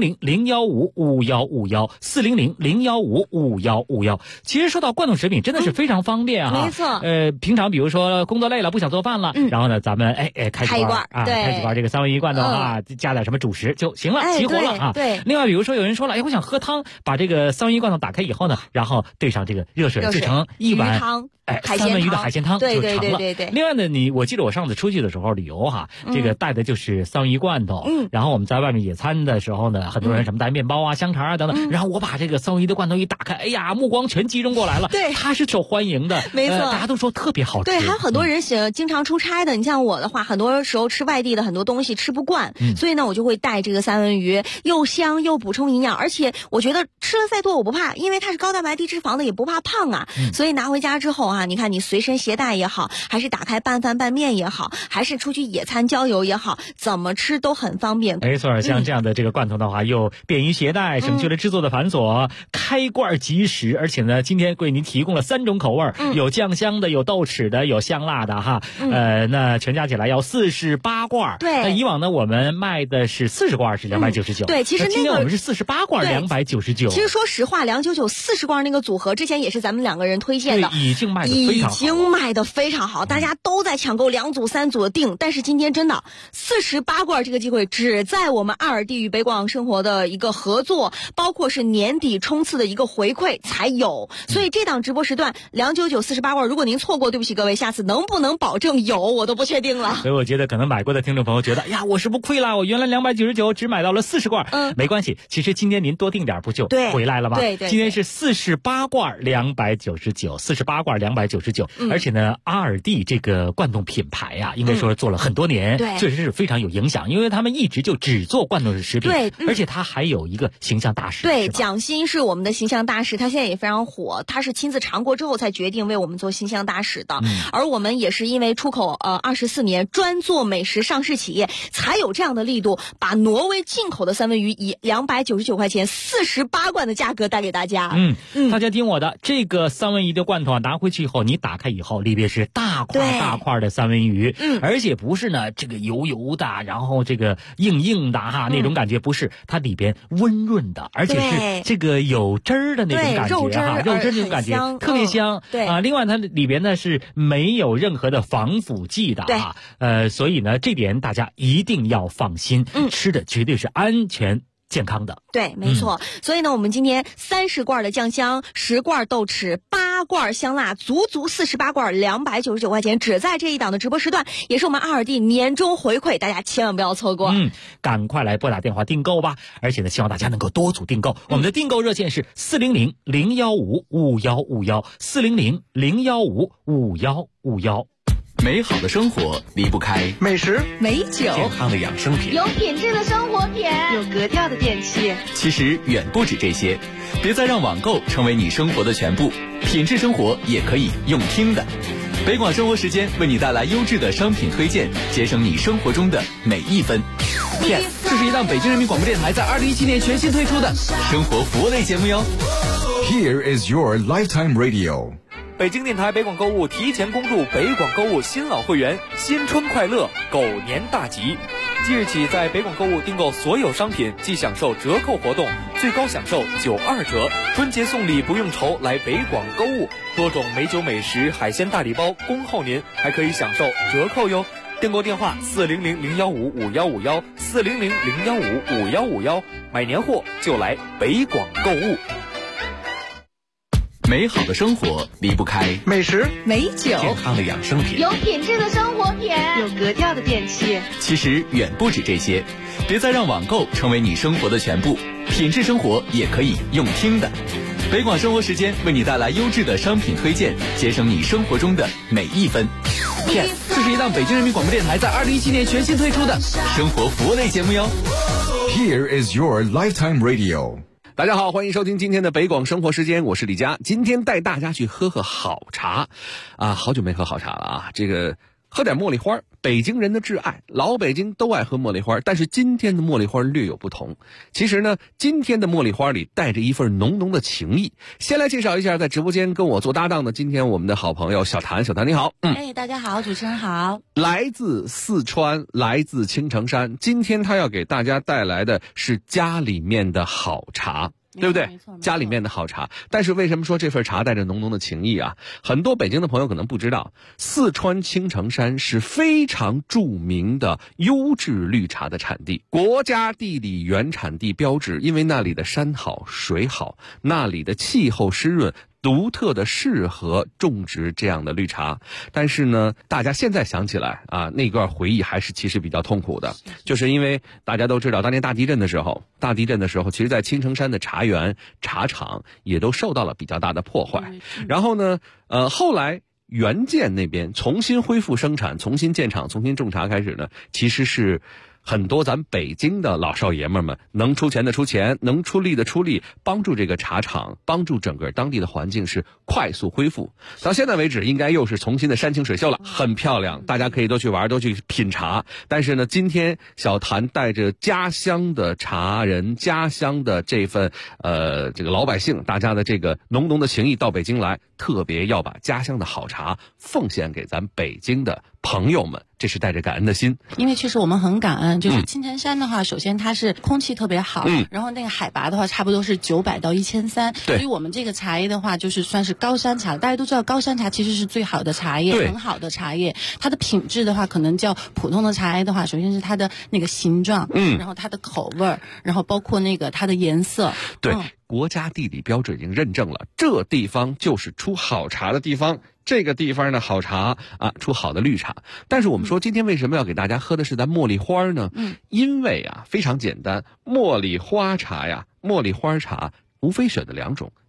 400-015-5151，400-015-5151。其实说到罐头食品真的是非常方便啊， 没错。 平常比如说工作累了不想做饭了，然后呢咱们开几罐啊，开几罐这个三文鱼罐头啊，加点什么主食就行了，齐活了啊。 对。 另外比如说有人说了，我想喝汤，把这个三文鱼罐头打开以后呢，然后兑上这个热水制成一碗汤。 三文鱼的海鲜汤就成了。 对。 另外呢，我记得我上次出去的时候旅游哈，这个带的就是三文鱼罐头。然后我们在外面野餐的时候呢，很多人什么带面包啊、香肠啊等等。然后我把这个三文鱼的罐头一打开，哎呀，目光全集中过来了。 对， 它是受欢迎的， 没错， 大家都说特别好吃。 对，还有很多人经常出差的。你像我的话，很多时候吃外地的很多东西吃不惯，所以呢，我就会带这个三文鱼，又香又补充营养，而且我觉得吃了再多我不怕，因为它是高蛋白低脂肪的，也不怕胖啊。所以拿回家之后啊，你看你随身携带也好，还是打开拌饭拌面也好，还是出去野餐郊游也好，怎么吃都很方便。 没错，像这样的这个罐头的话，又便于携带，省去了制作的繁琐，开罐即食，而且呢，今天为您提供了3种口味，有酱香的，有豆豉的，有香辣的哈。那全加起来要48罐。 对。 那以往呢，我们卖的是40罐是299。 对，其实今天我们是48罐299。 其实说实话，299 40罐那个组合之前也是咱们2个人推荐的， 已经卖得非常好， 大家都在抢购2组3组的订。但是今天真的48罐这个机会只在我们阿尔蒂与北广生活的一个合作，包括是年底冲刺的一个回馈才有。所以这档直播时段299 48罐，如果您错过，对不起各位，下次能不能保证有我都不确定了。 所以我觉得可能买过的听众朋友觉得，呀，我是不亏了，我原来299只买到了40罐。没关系，其实今天您多订点不就回来了吗？ 对。 今天是48罐299，48罐299。 299，而且呢，阿尔蒂这个罐头品牌啊，应该说做了很多年，确实是非常有影响，因为他们一直就只做罐头食品， 对， 而且他还有一个形象大使， 对，蒋欣是我们的形象大使，他现在也非常火，他是亲自尝过之后才决定为我们做形象大使的，而我们也是因为出口24年专做美食上市企业，才有这样的力度，把挪威进口的三文鱼以299块钱48罐的价格带给大家。 大家听我的，这个三文鱼的罐头啊，拿回去以后，你打开以后，里边是大块大块的三文鱼，而且不是呢这个油油的，然后这个硬硬的哈，那种感觉不是，它里边温润的，而且是这个有汁儿的那种感觉哈，肉汁那种感觉特别香。 对啊，另外它里边呢是没有任何的防腐剂的啊，所以呢这点大家一定要放心，吃的绝对是安全健康的。 对，没错。所以呢，我们今天30罐的酱香，10罐豆豉，8罐香辣，足48罐，299块钱，只在这一档的直播时段，也是我们阿尔蒂年终回馈，大家千万不要错过。 赶快来拨打电话订购吧！而且呢，希望大家能够多组订购。我们的订购热线是400-015-5151，400-015-5151。 美好的生活离不开美食、美酒、 健康的养生品， 有品质的生活品， 有格调的电器。 其实远不止这些，别再让网购成为你生活的全部，品质生活也可以用听的。北广生活时间为你带来优质的商品推荐，节省你生活中的每一分。Yes， 这是一档北京人民广播电台在2017年全新推出的生活服务类节目哟。 Here is your lifetime radio。 北京电台北广购物提前恭祝北广购物新老会员新春快乐，狗年大吉！即日起，在北广购物订购所有商品即享受折扣活动，最高享受92折。春节送礼不用愁，来北广购物，多种美酒美食、海鲜大礼包恭候您，还可以享受折扣哟。订购电话400-015-5151，400-015-5151，买年货就来北广购物。 美好的生活离不开美食、美酒、 健康的养生品， 有品质的生活品， 有格调的电器。 其实远不止这些，别再让网购成为你生活的全部，品质生活也可以用听的。北广生活时间为你带来优质的商品推荐，节省你生活中的每一分。Yes， 这是一档北京人民广播电台在2017年全新推出的生活服务类节目哟。 Here is your lifetime radio。 大家好，欢迎收听今天的北广生活时间，我是李佳。今天带大家去喝好茶啊，好久没喝好茶了啊，这个喝点茉莉花，北京人的挚爱，老北京都爱喝茉莉花，但是今天的茉莉花略有不同。其实呢，今天的茉莉花里带着一份浓浓的情谊。先来介绍一下在直播间跟我做搭档的今天我们的好朋友小谭，小谭你好。 大家好，主持人好。 来自四川，来自青城山，今天他要给大家带来的是家里面的好茶。对不对？家里面的好茶，但是为什么说这份茶带着浓浓的情谊啊？很多北京的朋友可能不知道，四川青城山是非常著名的优质绿茶的产地，国家地理原产地标志，因为那里的山好水好，那里的气候湿润，独特的适合种植这样的绿茶。但是呢，大家现在想起来啊，那段回忆还是其实比较痛苦的，就是因为大家都知道当年大地震的时候，其实在青城山的茶园茶厂也都受到了比较大的破坏。然后呢后来原建那边重新恢复生产，重新建厂，重新种茶开始呢，其实是很多咱北京的老少爷们们能出钱的出钱，能出力的出力，帮助这个茶厂，帮助整个当地的环境是快速恢复。到现在为止应该又是重新的山清水秀了，很漂亮，大家可以都去玩，都去品茶。但是呢，今天小谭带着家乡的茶人，家乡的这份这个老百姓，大家的这个浓浓的情谊到北京来，特别要把家乡的好茶奉献给咱北京的朋友们，这是带着感恩的心。 因为确实我们很感恩，就是青城山的话，首先它是空气特别好，然后那个海拔的话差不多是900到1300，所以我们这个茶叶的话就是算是高山茶。大家都知道高山茶其实是最好的茶叶，很好的茶叶，它的品质的话可能较普通的茶叶的话，首先是它的那个形状，然后它的口味，然后包括那个它的颜色。 对，国家地理标志已经认证了，这地方就是出好茶的地方。这个地方的好茶啊，出好的绿茶。但是我们说今天为什么要给大家喝的是咱茉莉花呢？因为啊非常简单，茉莉花茶呀，茉莉花茶无非选的2种。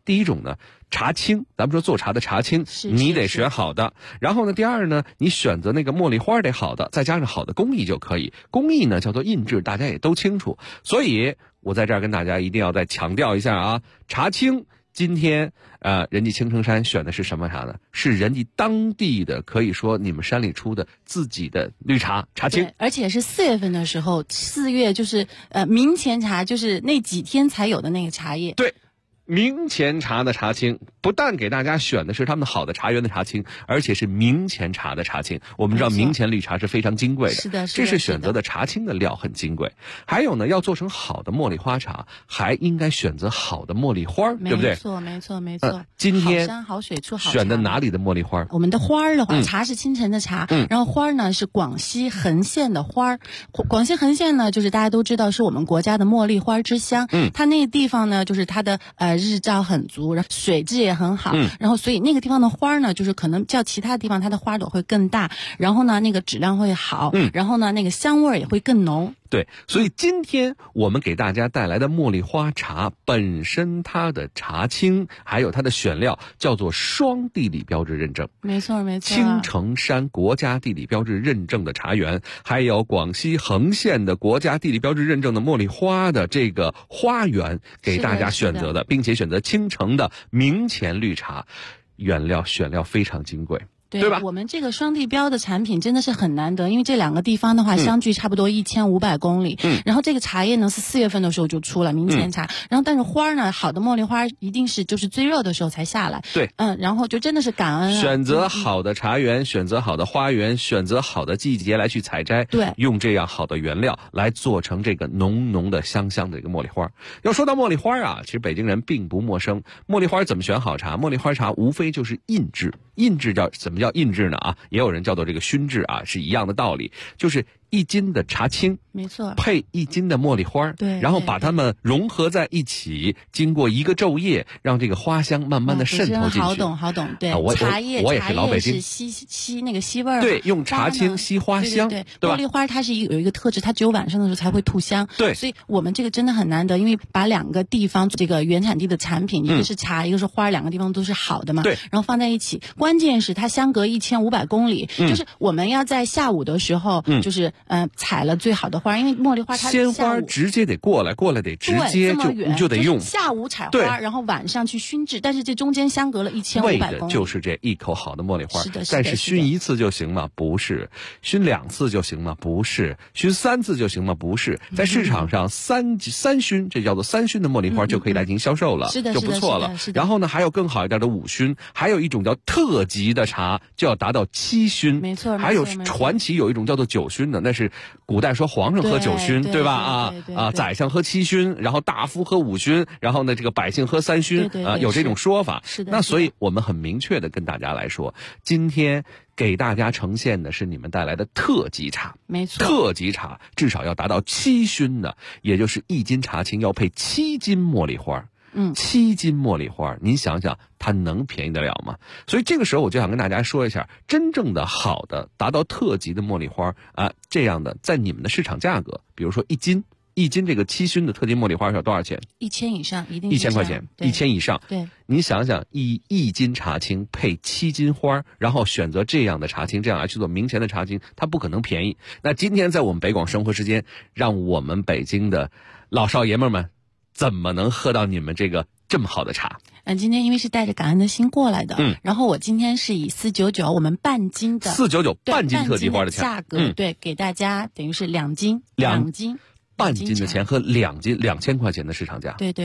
第一种呢，茶青，咱们说做茶的茶青，你得选好的。然后呢，第二呢，你选择那个茉莉花得好的，再加上好的工艺就可以。工艺呢叫做印制，大家也都清楚。所以我在这儿跟大家一定要再强调一下啊，茶青今天人家青城山选的是什么茶呢？是人家当地的，可以说你们山里出的自己的绿茶茶青， 而且是4月份的时候，4月就是明前茶，就是那几天才有的那个茶叶。 对。明前茶的茶青，不但给大家选的是他们好的茶园的茶青，而且是明前茶的茶青。我们知道明前绿茶是非常金贵的， 是的， 这是选择的茶青的料很金贵。还有呢，要做成好的茉莉花茶，还应该选择好的茉莉花，对不对？ 没错。 今天好山好水出好茶。 选的哪里的茉莉花？ 我们的花儿的话，茶是青城的茶，然后花儿呢是广西横县的花儿。广西横县呢，就是大家都知道是我们国家的茉莉花之乡。它那个地方呢，就是它的日照很足，然后水质也很好，然后所以那个地方的花呢，就是可能较其他地方它的花朵会更大，然后呢那个质量会好，然后呢那个香味也会更浓。 对，所以今天我们给大家带来的茉莉花茶本身它的茶青还有它的选料叫做双地理标志认证， 没错青城山国家地理标志认证的茶园，还有广西横县的国家地理标志认证的茉莉花的这个花园给大家选择的，并且选择青城的明前绿茶，原料选料非常金贵。对吧？ 我们这个双地标的产品真的是很难得，因为这两个地方的话相距差不多1500公里。然后这个茶叶呢是4月份的时候就出了明前茶，然后但是花呢，好的茉莉花一定是就是最热的时候才下来。 对， 然后就真的是感恩选择好的茶园，选择好的花园，选择好的季节来去采摘， 对， 用这样好的原料来做成这个浓浓的香香的一个茉莉花。要说到茉莉花啊，其实北京人并不陌生。茉莉花怎么选好茶？茉莉花茶无非就是印制，印制怎么叫印制呢？也有人叫做这个熏制啊，是一样的道理，就是1斤的茶青， 没错， 配1斤的茉莉花， 对， 然后把它们融合在一起，经过一个昼夜，让这个花香慢慢的渗透进去。 好懂，对，茶叶我也是老北京， 是吸那个吸味儿， 对，用茶青吸花香， 对吧？ 茉莉花它是有一个特质，它只有晚上的时候才会吐香， 对， 所以我们这个真的很难得，因为把2个地方这个原产地的产品，一个是茶，一个是花，2个地方都是好的嘛， 对， 然后放在一起，关键是它相隔1500公里，就是我们要在下午的时候，就是采了最好的花，因为茉莉花它鲜花直接得过来得直接就得用， 下午采花，然后晚上去熏制，但是这中间相隔了1500公里， 为的就是这一口好的茉莉花。 是的， 但是熏1次就行吗？不是。熏2次就行吗？不是。熏3次就行吗？不是。在市场上三熏，这叫做3熏的茉莉花就可以来进行销售了， 是的， 就不错了。然后呢，还有更好一点的5熏，还有一种叫特级的茶就要达到7熏， 没错。 还有传奇有一种叫做9熏的，那是古代说皇上喝9熏，对吧？宰相喝7熏，然后大夫喝5熏，然后呢这个百姓喝3熏，有这种说法。 是的。 那所以我们很明确的跟大家来说，今天给大家呈现的是你们带来的特级茶， 没错， 特级茶至少要达到7熏的，也就是1斤茶青要配7斤茉莉花。7斤茉莉花，您想想它能便宜得了吗？所以这个时候我就想跟大家说一下，真正的好的达到特级的茉莉花这样的在你们的市场价格，比如说1斤这个7熏的特级茉莉花要多少钱 ？1000以上，一定 1000块钱，1000以上。 对， 你想想，一斤茶青配7斤花，然后选择这样的茶青，这样来去做明前的茶青，它不可能便宜。那今天在我们北广生活时间，让我们北京的老少爷们们怎么能喝到你们这个这么好的茶？ 今天因为是带着感恩的心过来的，然后我今天是以499我们半斤的 499半斤特级花的价格，对，给大家等于是2斤， 半斤的钱和2斤2000块钱的市场价。 对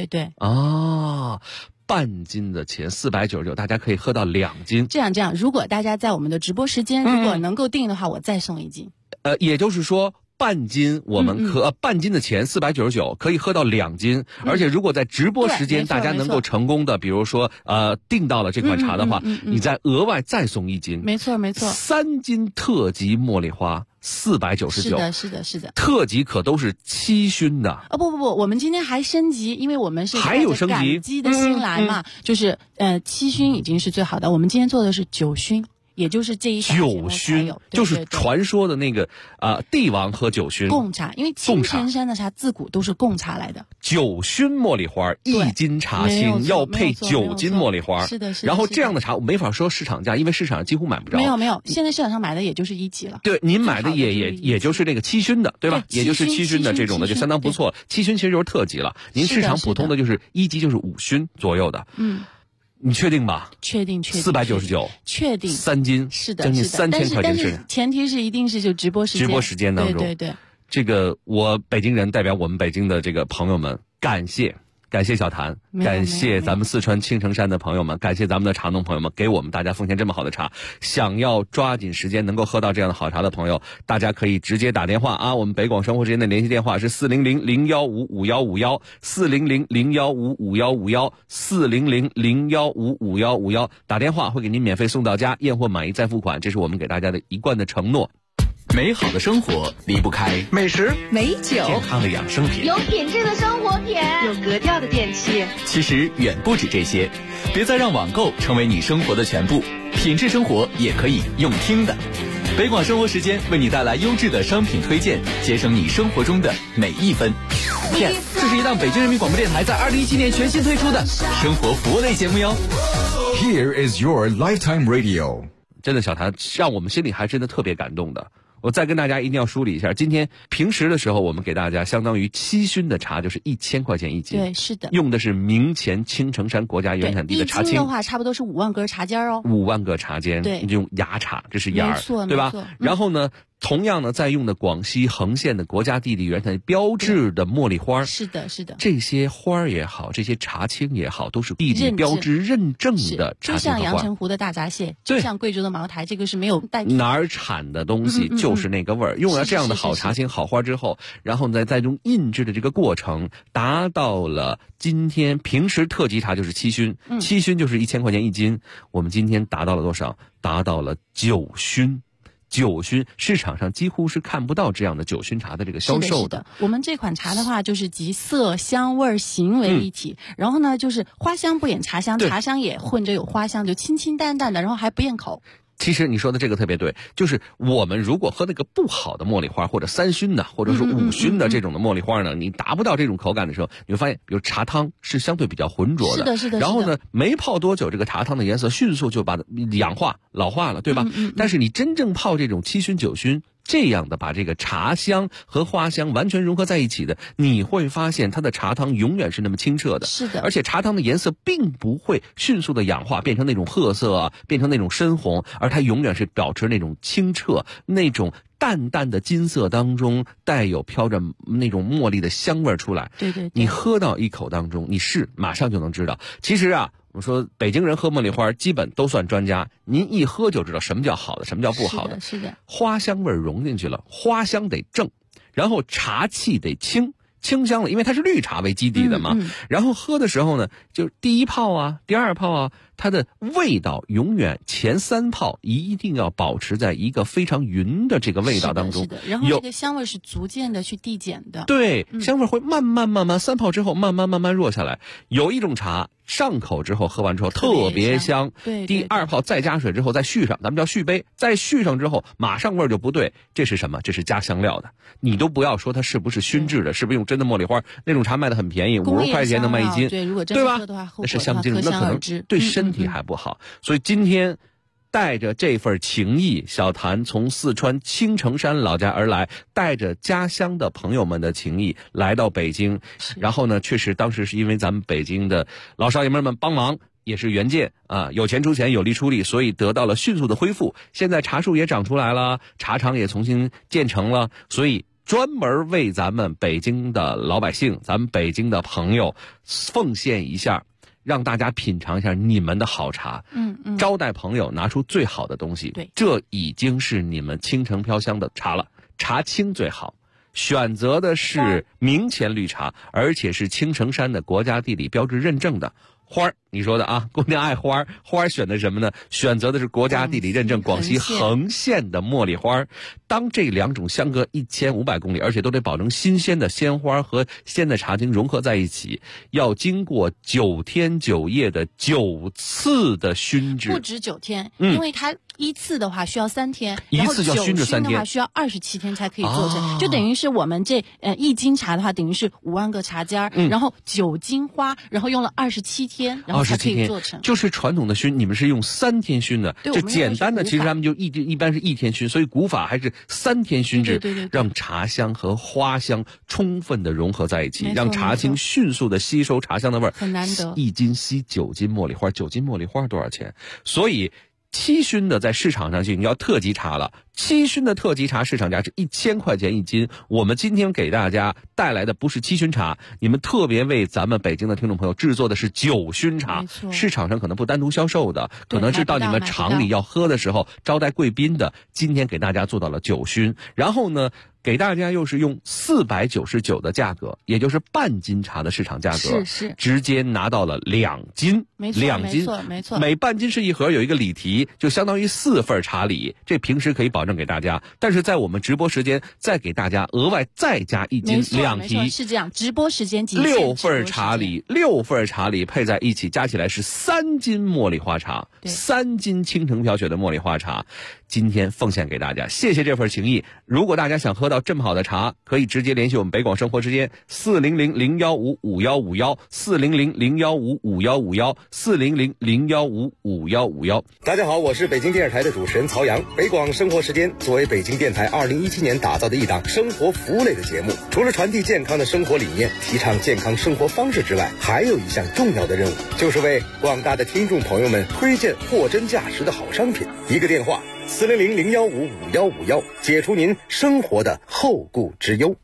半斤的钱499，大家可以喝到2斤。 这样，如果大家在我们的直播时间，如果能够订的话，我再送1斤。 也就是说。半斤我们半斤的钱499可以喝到2斤，而且如果在直播时间大家能够成功的，比如说订到了这款茶的话，你再额外再送1斤， 没错 ，3斤特级茉莉花499， 是的， 特级可都是7熏的。 不，我们今天还升级，因为我们是还有升级， 感激的心来嘛，就是7熏已经是最好的，我们今天做的是9熏。 也就是这一档节目才有， 就是传说的那个帝王喝酒熏贡茶，因为青城山的茶自古都是贡茶来的。 酒熏茉莉花，1斤茶青要配9斤茉莉花， 是的，是的。 然后这样的茶我没法说市场价，因为市场上几乎买不着。 没有，现在市场上买的也就是1级了。 对，您买的也就是这个七熏的，对吧？也就是七熏的这种的就相当不错。七熏其实就是特级了，您市场普通的就是1级就是5熏左右的。你确定吧？ 确定。 499， 确定。 3斤， 是的， 将近3000块钱是。前提是一定是就直播时间当中。 对。 这个我北京人代表我们北京的这个朋友们，感谢小谭，感谢咱们四川青城山的朋友们，感谢咱们的茶农朋友们，给我们大家奉献这么好的茶。想要抓紧时间能够喝到这样的好茶的朋友，大家可以直接打电话啊！我们北广生活之间的联系电话是400-015-5151，400-015-5151，400-015-5151，打电话会给您免费送到家，验货满意再付款，这是我们给大家的一贯的承诺。 美好的生活离不开美食、美酒、 健康的养生品、 有品质的生活品、 有格调的电器。 其实远不止这些，别再让网购成为你生活的全部，品质生活也可以用听的。北广生活时间为你带来优质的商品推荐，节省你生活中的每一分。Yes， 这是一档北京人民广播电台在2017年全新推出的生活服务类节目哟。 Here is your lifetime radio。 真的，小谭让我们心里还真的特别感动的。我再跟大家一定要梳理一下，今天平时的时候我们给大家相当于7熏的茶，就是1000块钱1斤。 对，是的。 用的是明前青城山国家原产地的茶青。 1斤的话差不多是5万个茶尖哦。 5万个茶尖。 对。 用芽茶，这是芽，对吧？然后呢，同样呢，在用的广西横县的国家地理原产地标志的茉莉花。 是的。 这些花也好，这些茶青也好，都是地理标志认证的茶青和花。 就像阳澄湖的大闸蟹，就像贵州的茅台，这个是没有代替。 哪儿产的东西就是那个味儿。用了这样的好茶青、好花之后，然后在用印制的这个过程，达到了今天平时特级茶就是7熏，7熏就是1000块钱1斤。我们今天达到了多少？达到了9熏。9熏市场上几乎是看不到这样的9熏茶的这个销售的。 我们这款茶的话，就是集色、香、味、形为一体，然后呢，就是花香不掩茶香，茶香也混着有花香，就清清淡淡的，然后还不厌口。 其实你说的这个特别对，就是我们如果喝那个不好的茉莉花，或者3熏的，或者是5熏的这种的茉莉花呢，你达不到这种口感的时候，你会发现，比如茶汤是相对比较浑浊的， 是的。 然后呢，没泡多久，这个茶汤的颜色迅速就把它氧化、老化了，对吧？但是你真正泡这种7熏、9熏。这样的把这个茶香和花香完全融合在一起的，你会发现它的茶汤永远是那么清澈的。 是的， 而且茶汤的颜色并不会迅速的氧化变成那种褐色啊，变成那种深红，而它永远是保持那种清澈，那种淡淡的金色当中带有飘着那种茉莉的香味出来。 对， 你喝到一口当中，你马上就能知道。其实啊，我们说北京人喝茉莉花基本都算专家，您一喝就知道什么叫好的，什么叫不好的。 是的， 花香味融进去了，花香得正，然后茶气得清香了，因为它是绿茶为基底的嘛。然后喝的时候呢，就第一泡啊，第二泡啊，它的味道永远前3泡一定要保持在一个非常匀的这个味道当中。 是的，然后这个香味是逐渐的去递减的。 对，香味会慢慢3泡之后慢慢弱下来。有一种茶上口之后喝完之后特别香， 对， 第2泡再加水之后再续上，咱们叫续杯，再续上之后马上味儿就不对，这是什么？这是加香料的。你都不要说它是不是熏制的，是不是用真的茉莉花？那种茶卖的很便宜，50块钱能卖1斤， 对，如果真对吧？ 喝的话， 那是香精，那可能对身体还不好。所以今天带着这份情谊，小谭从四川青城山老家而来，带着家乡的朋友们的情谊来到北京。然后呢，确实当时是因为咱们北京的老少爷们帮忙，也是援建啊，有钱出钱，有力出力，所以得到了迅速的恢复。现在茶树也长出来了，茶厂也重新建成了，所以专门为咱们北京的老百姓，咱们北京的朋友奉献一下，让大家品尝一下你们的好茶。招待朋友拿出最好的东西。 对， 这已经是你们倾城飘香的茶了。茶青最好，选择的是明前绿茶，而且是青城山的国家地理标志认证的花儿。 你说的啊，姑娘爱花，花选的什么呢？选择的是国家地理认证广西横县的茉莉花。当这两种相隔1500公里，而且都得保证新鲜的鲜花和鲜的茶精融合在一起，要经过9天9夜的9次的熏制， 不止9天，因为它一次的话需要3天，然后一次就熏制3天的话需要27天才可以做成，就等于是我们这1斤茶的话，等于是5万个茶尖然后9斤花，然后用了27天，然后才可以做成。 就是传统的熏，你们是用3天熏的，这简单的其实他们就一般是1天熏，所以古法还是3天熏制， 对， 让茶香和花香充分的融合在一起，让茶精迅速的吸收茶香的味儿。 很难得 ，1斤吸9斤茉莉花，9斤茉莉花多少钱？所以七熏的在市场上就要特级茶了，七熏的特级茶市场价是1000块钱1斤。我们今天给大家带来的不是七熏茶，你们特别为咱们北京的听众朋友制作的是9熏茶，市场上可能不单独销售的，可能是到你们厂里要喝的时候招待贵宾的，今天给大家做到了9熏。然后呢，给大家又是用499的价格，也就是半斤茶的市场价格， 是直接拿到了2斤，2斤， 没错， 每半斤是一盒，有一个礼题，就相当于4份茶礼，这平时可以保证给大家，但是在我们直播时间再给大家额外再加1斤2提， 是这样，直播时间 6份茶礼，6份茶礼配在一起，加起来是3斤茉莉花茶，3斤倾城飘雪的茉莉花茶，今天奉献给大家，谢谢这份情谊。如果大家想喝到这么好的茶，可以直接联系我们北广生活时间400-015-5151，400-015-5151，400-015-5151。 大家好，我是北京电视台的主持人曹阳。北广生活时间作为北京电台2017年打造的一档生活服务类的节目，除了传递健康的生活理念，提倡健康生活方式之外，还有一项重要的任务，就是为广大的听众朋友们推荐货真价实的好商品。一个电话400-015-5151，解除您生活的后顾之忧。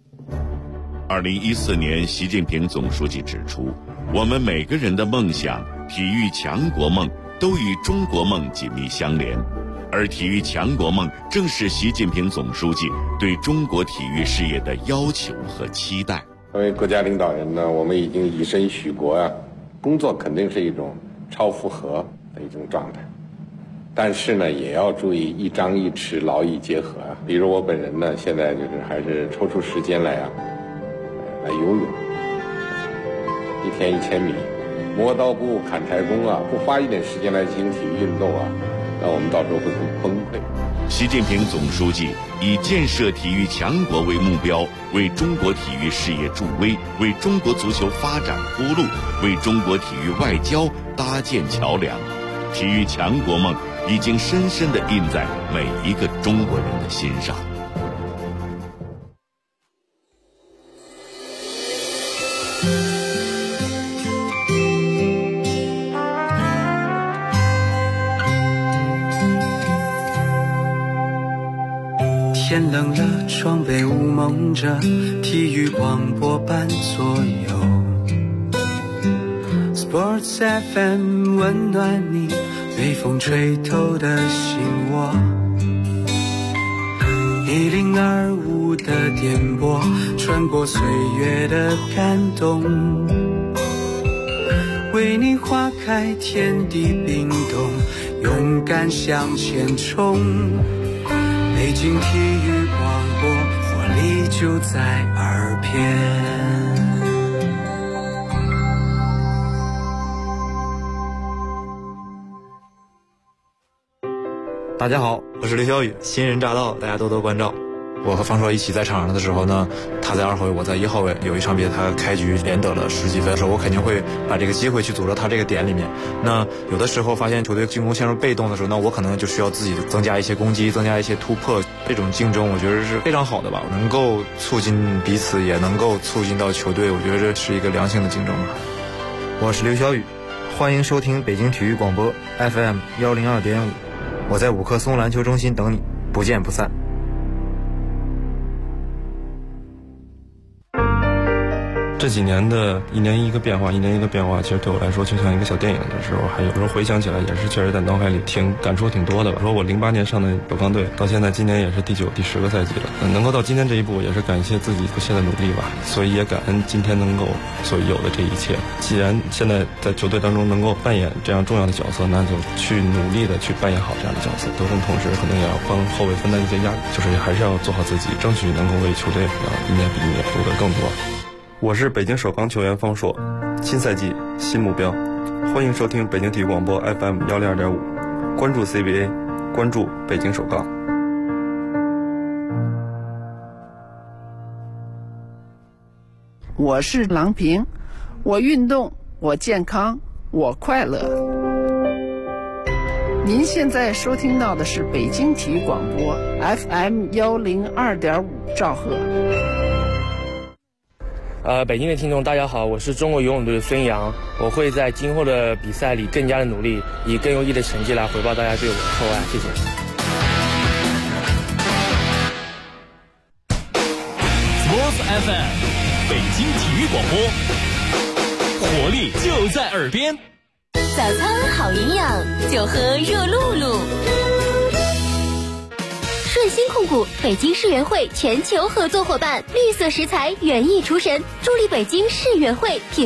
2014年，习近平总书记指出，我们每个人的梦想、体育强国梦都与中国梦紧密相连，而体育强国梦正是习近平总书记对中国体育事业的要求和期待。 作为国家领导人呢，我们已经以身许国啊，工作肯定是一种超负荷的一种状态。但是呢，也要注意一张一弛，劳逸结合啊。比如我本人呢，现在就是还是抽出时间来游泳，1天1000米，磨刀不误砍柴工啊，不花一点时间来进行体育运动啊，那我们到时候会很崩溃。 习近平总书记以建设体育强国为目标，为中国体育事业助威，为中国足球发展铺路，为中国体育外交搭建桥梁。体育强国梦已经深深地印在每一个中国人的心上。 天冷了，窗被雾蒙着，体育广播伴左右。Sports FM 温暖你被风吹透的心窝，102.5的电波穿过岁月的感动，为你划开天地冰冻，勇敢向前冲。北京体育广播，活力就在耳边。 大家好，我是刘小雨，新人乍到，大家多多关照。我和方硕一起在场上的时候呢，他在2号位，我在1号位。有一场比赛，他开局连得了10几分的时候，我肯定会把这个机会去组织他这个点里面。那有的时候发现球队进攻陷入被动的时候，那我可能就需要自己增加一些攻击，增加一些突破。这种竞争，我觉得是非常好的吧，能够促进彼此，也能够促进到球队。我觉得这是一个良性的竞争吧。 我是刘小雨，欢迎收听北京体育广播 FM 102.5。我在5棵松篮球中心等你，不见不散。 这几年的一年一个变化，其实对我来说就像一个小电影的时候，还有时候回想起来也是确实在脑海里感触挺多的吧。说我08年上的首钢队，到现在今年也是第9、第10个赛季了，能够到今天这一步，也是感谢自己不懈的努力吧。所以也感恩今天能够所有的这一切。既然现在在球队当中能够扮演这样重要的角色，那就去努力的去扮演好这样的角色。得分同时可能也要帮后卫分担一些压力，就是还是要做好自己，争取能够为球队一年比一年夺得更多。我是北京首钢球员方硕，新赛季新目标，欢迎收听北京体育广播 FM 102.5，关注 CBA， 关注北京首钢。 我是郎平，我运动，我健康，我快乐。您现在收听到的是北京体育广播 FM 102.5兆赫。 北京的听众大家好，我是中国游泳队的孙杨，我会在今后的比赛里更加的努力，以更优异的成绩来回报大家对我的厚爱，谢谢。 Sports FM， 北京体育广播，活力就在耳边。 早餐好营养，就喝热露露。顺鑫控股北京世园会全球合作伙伴，绿色食材园艺厨神，助力北京世园会品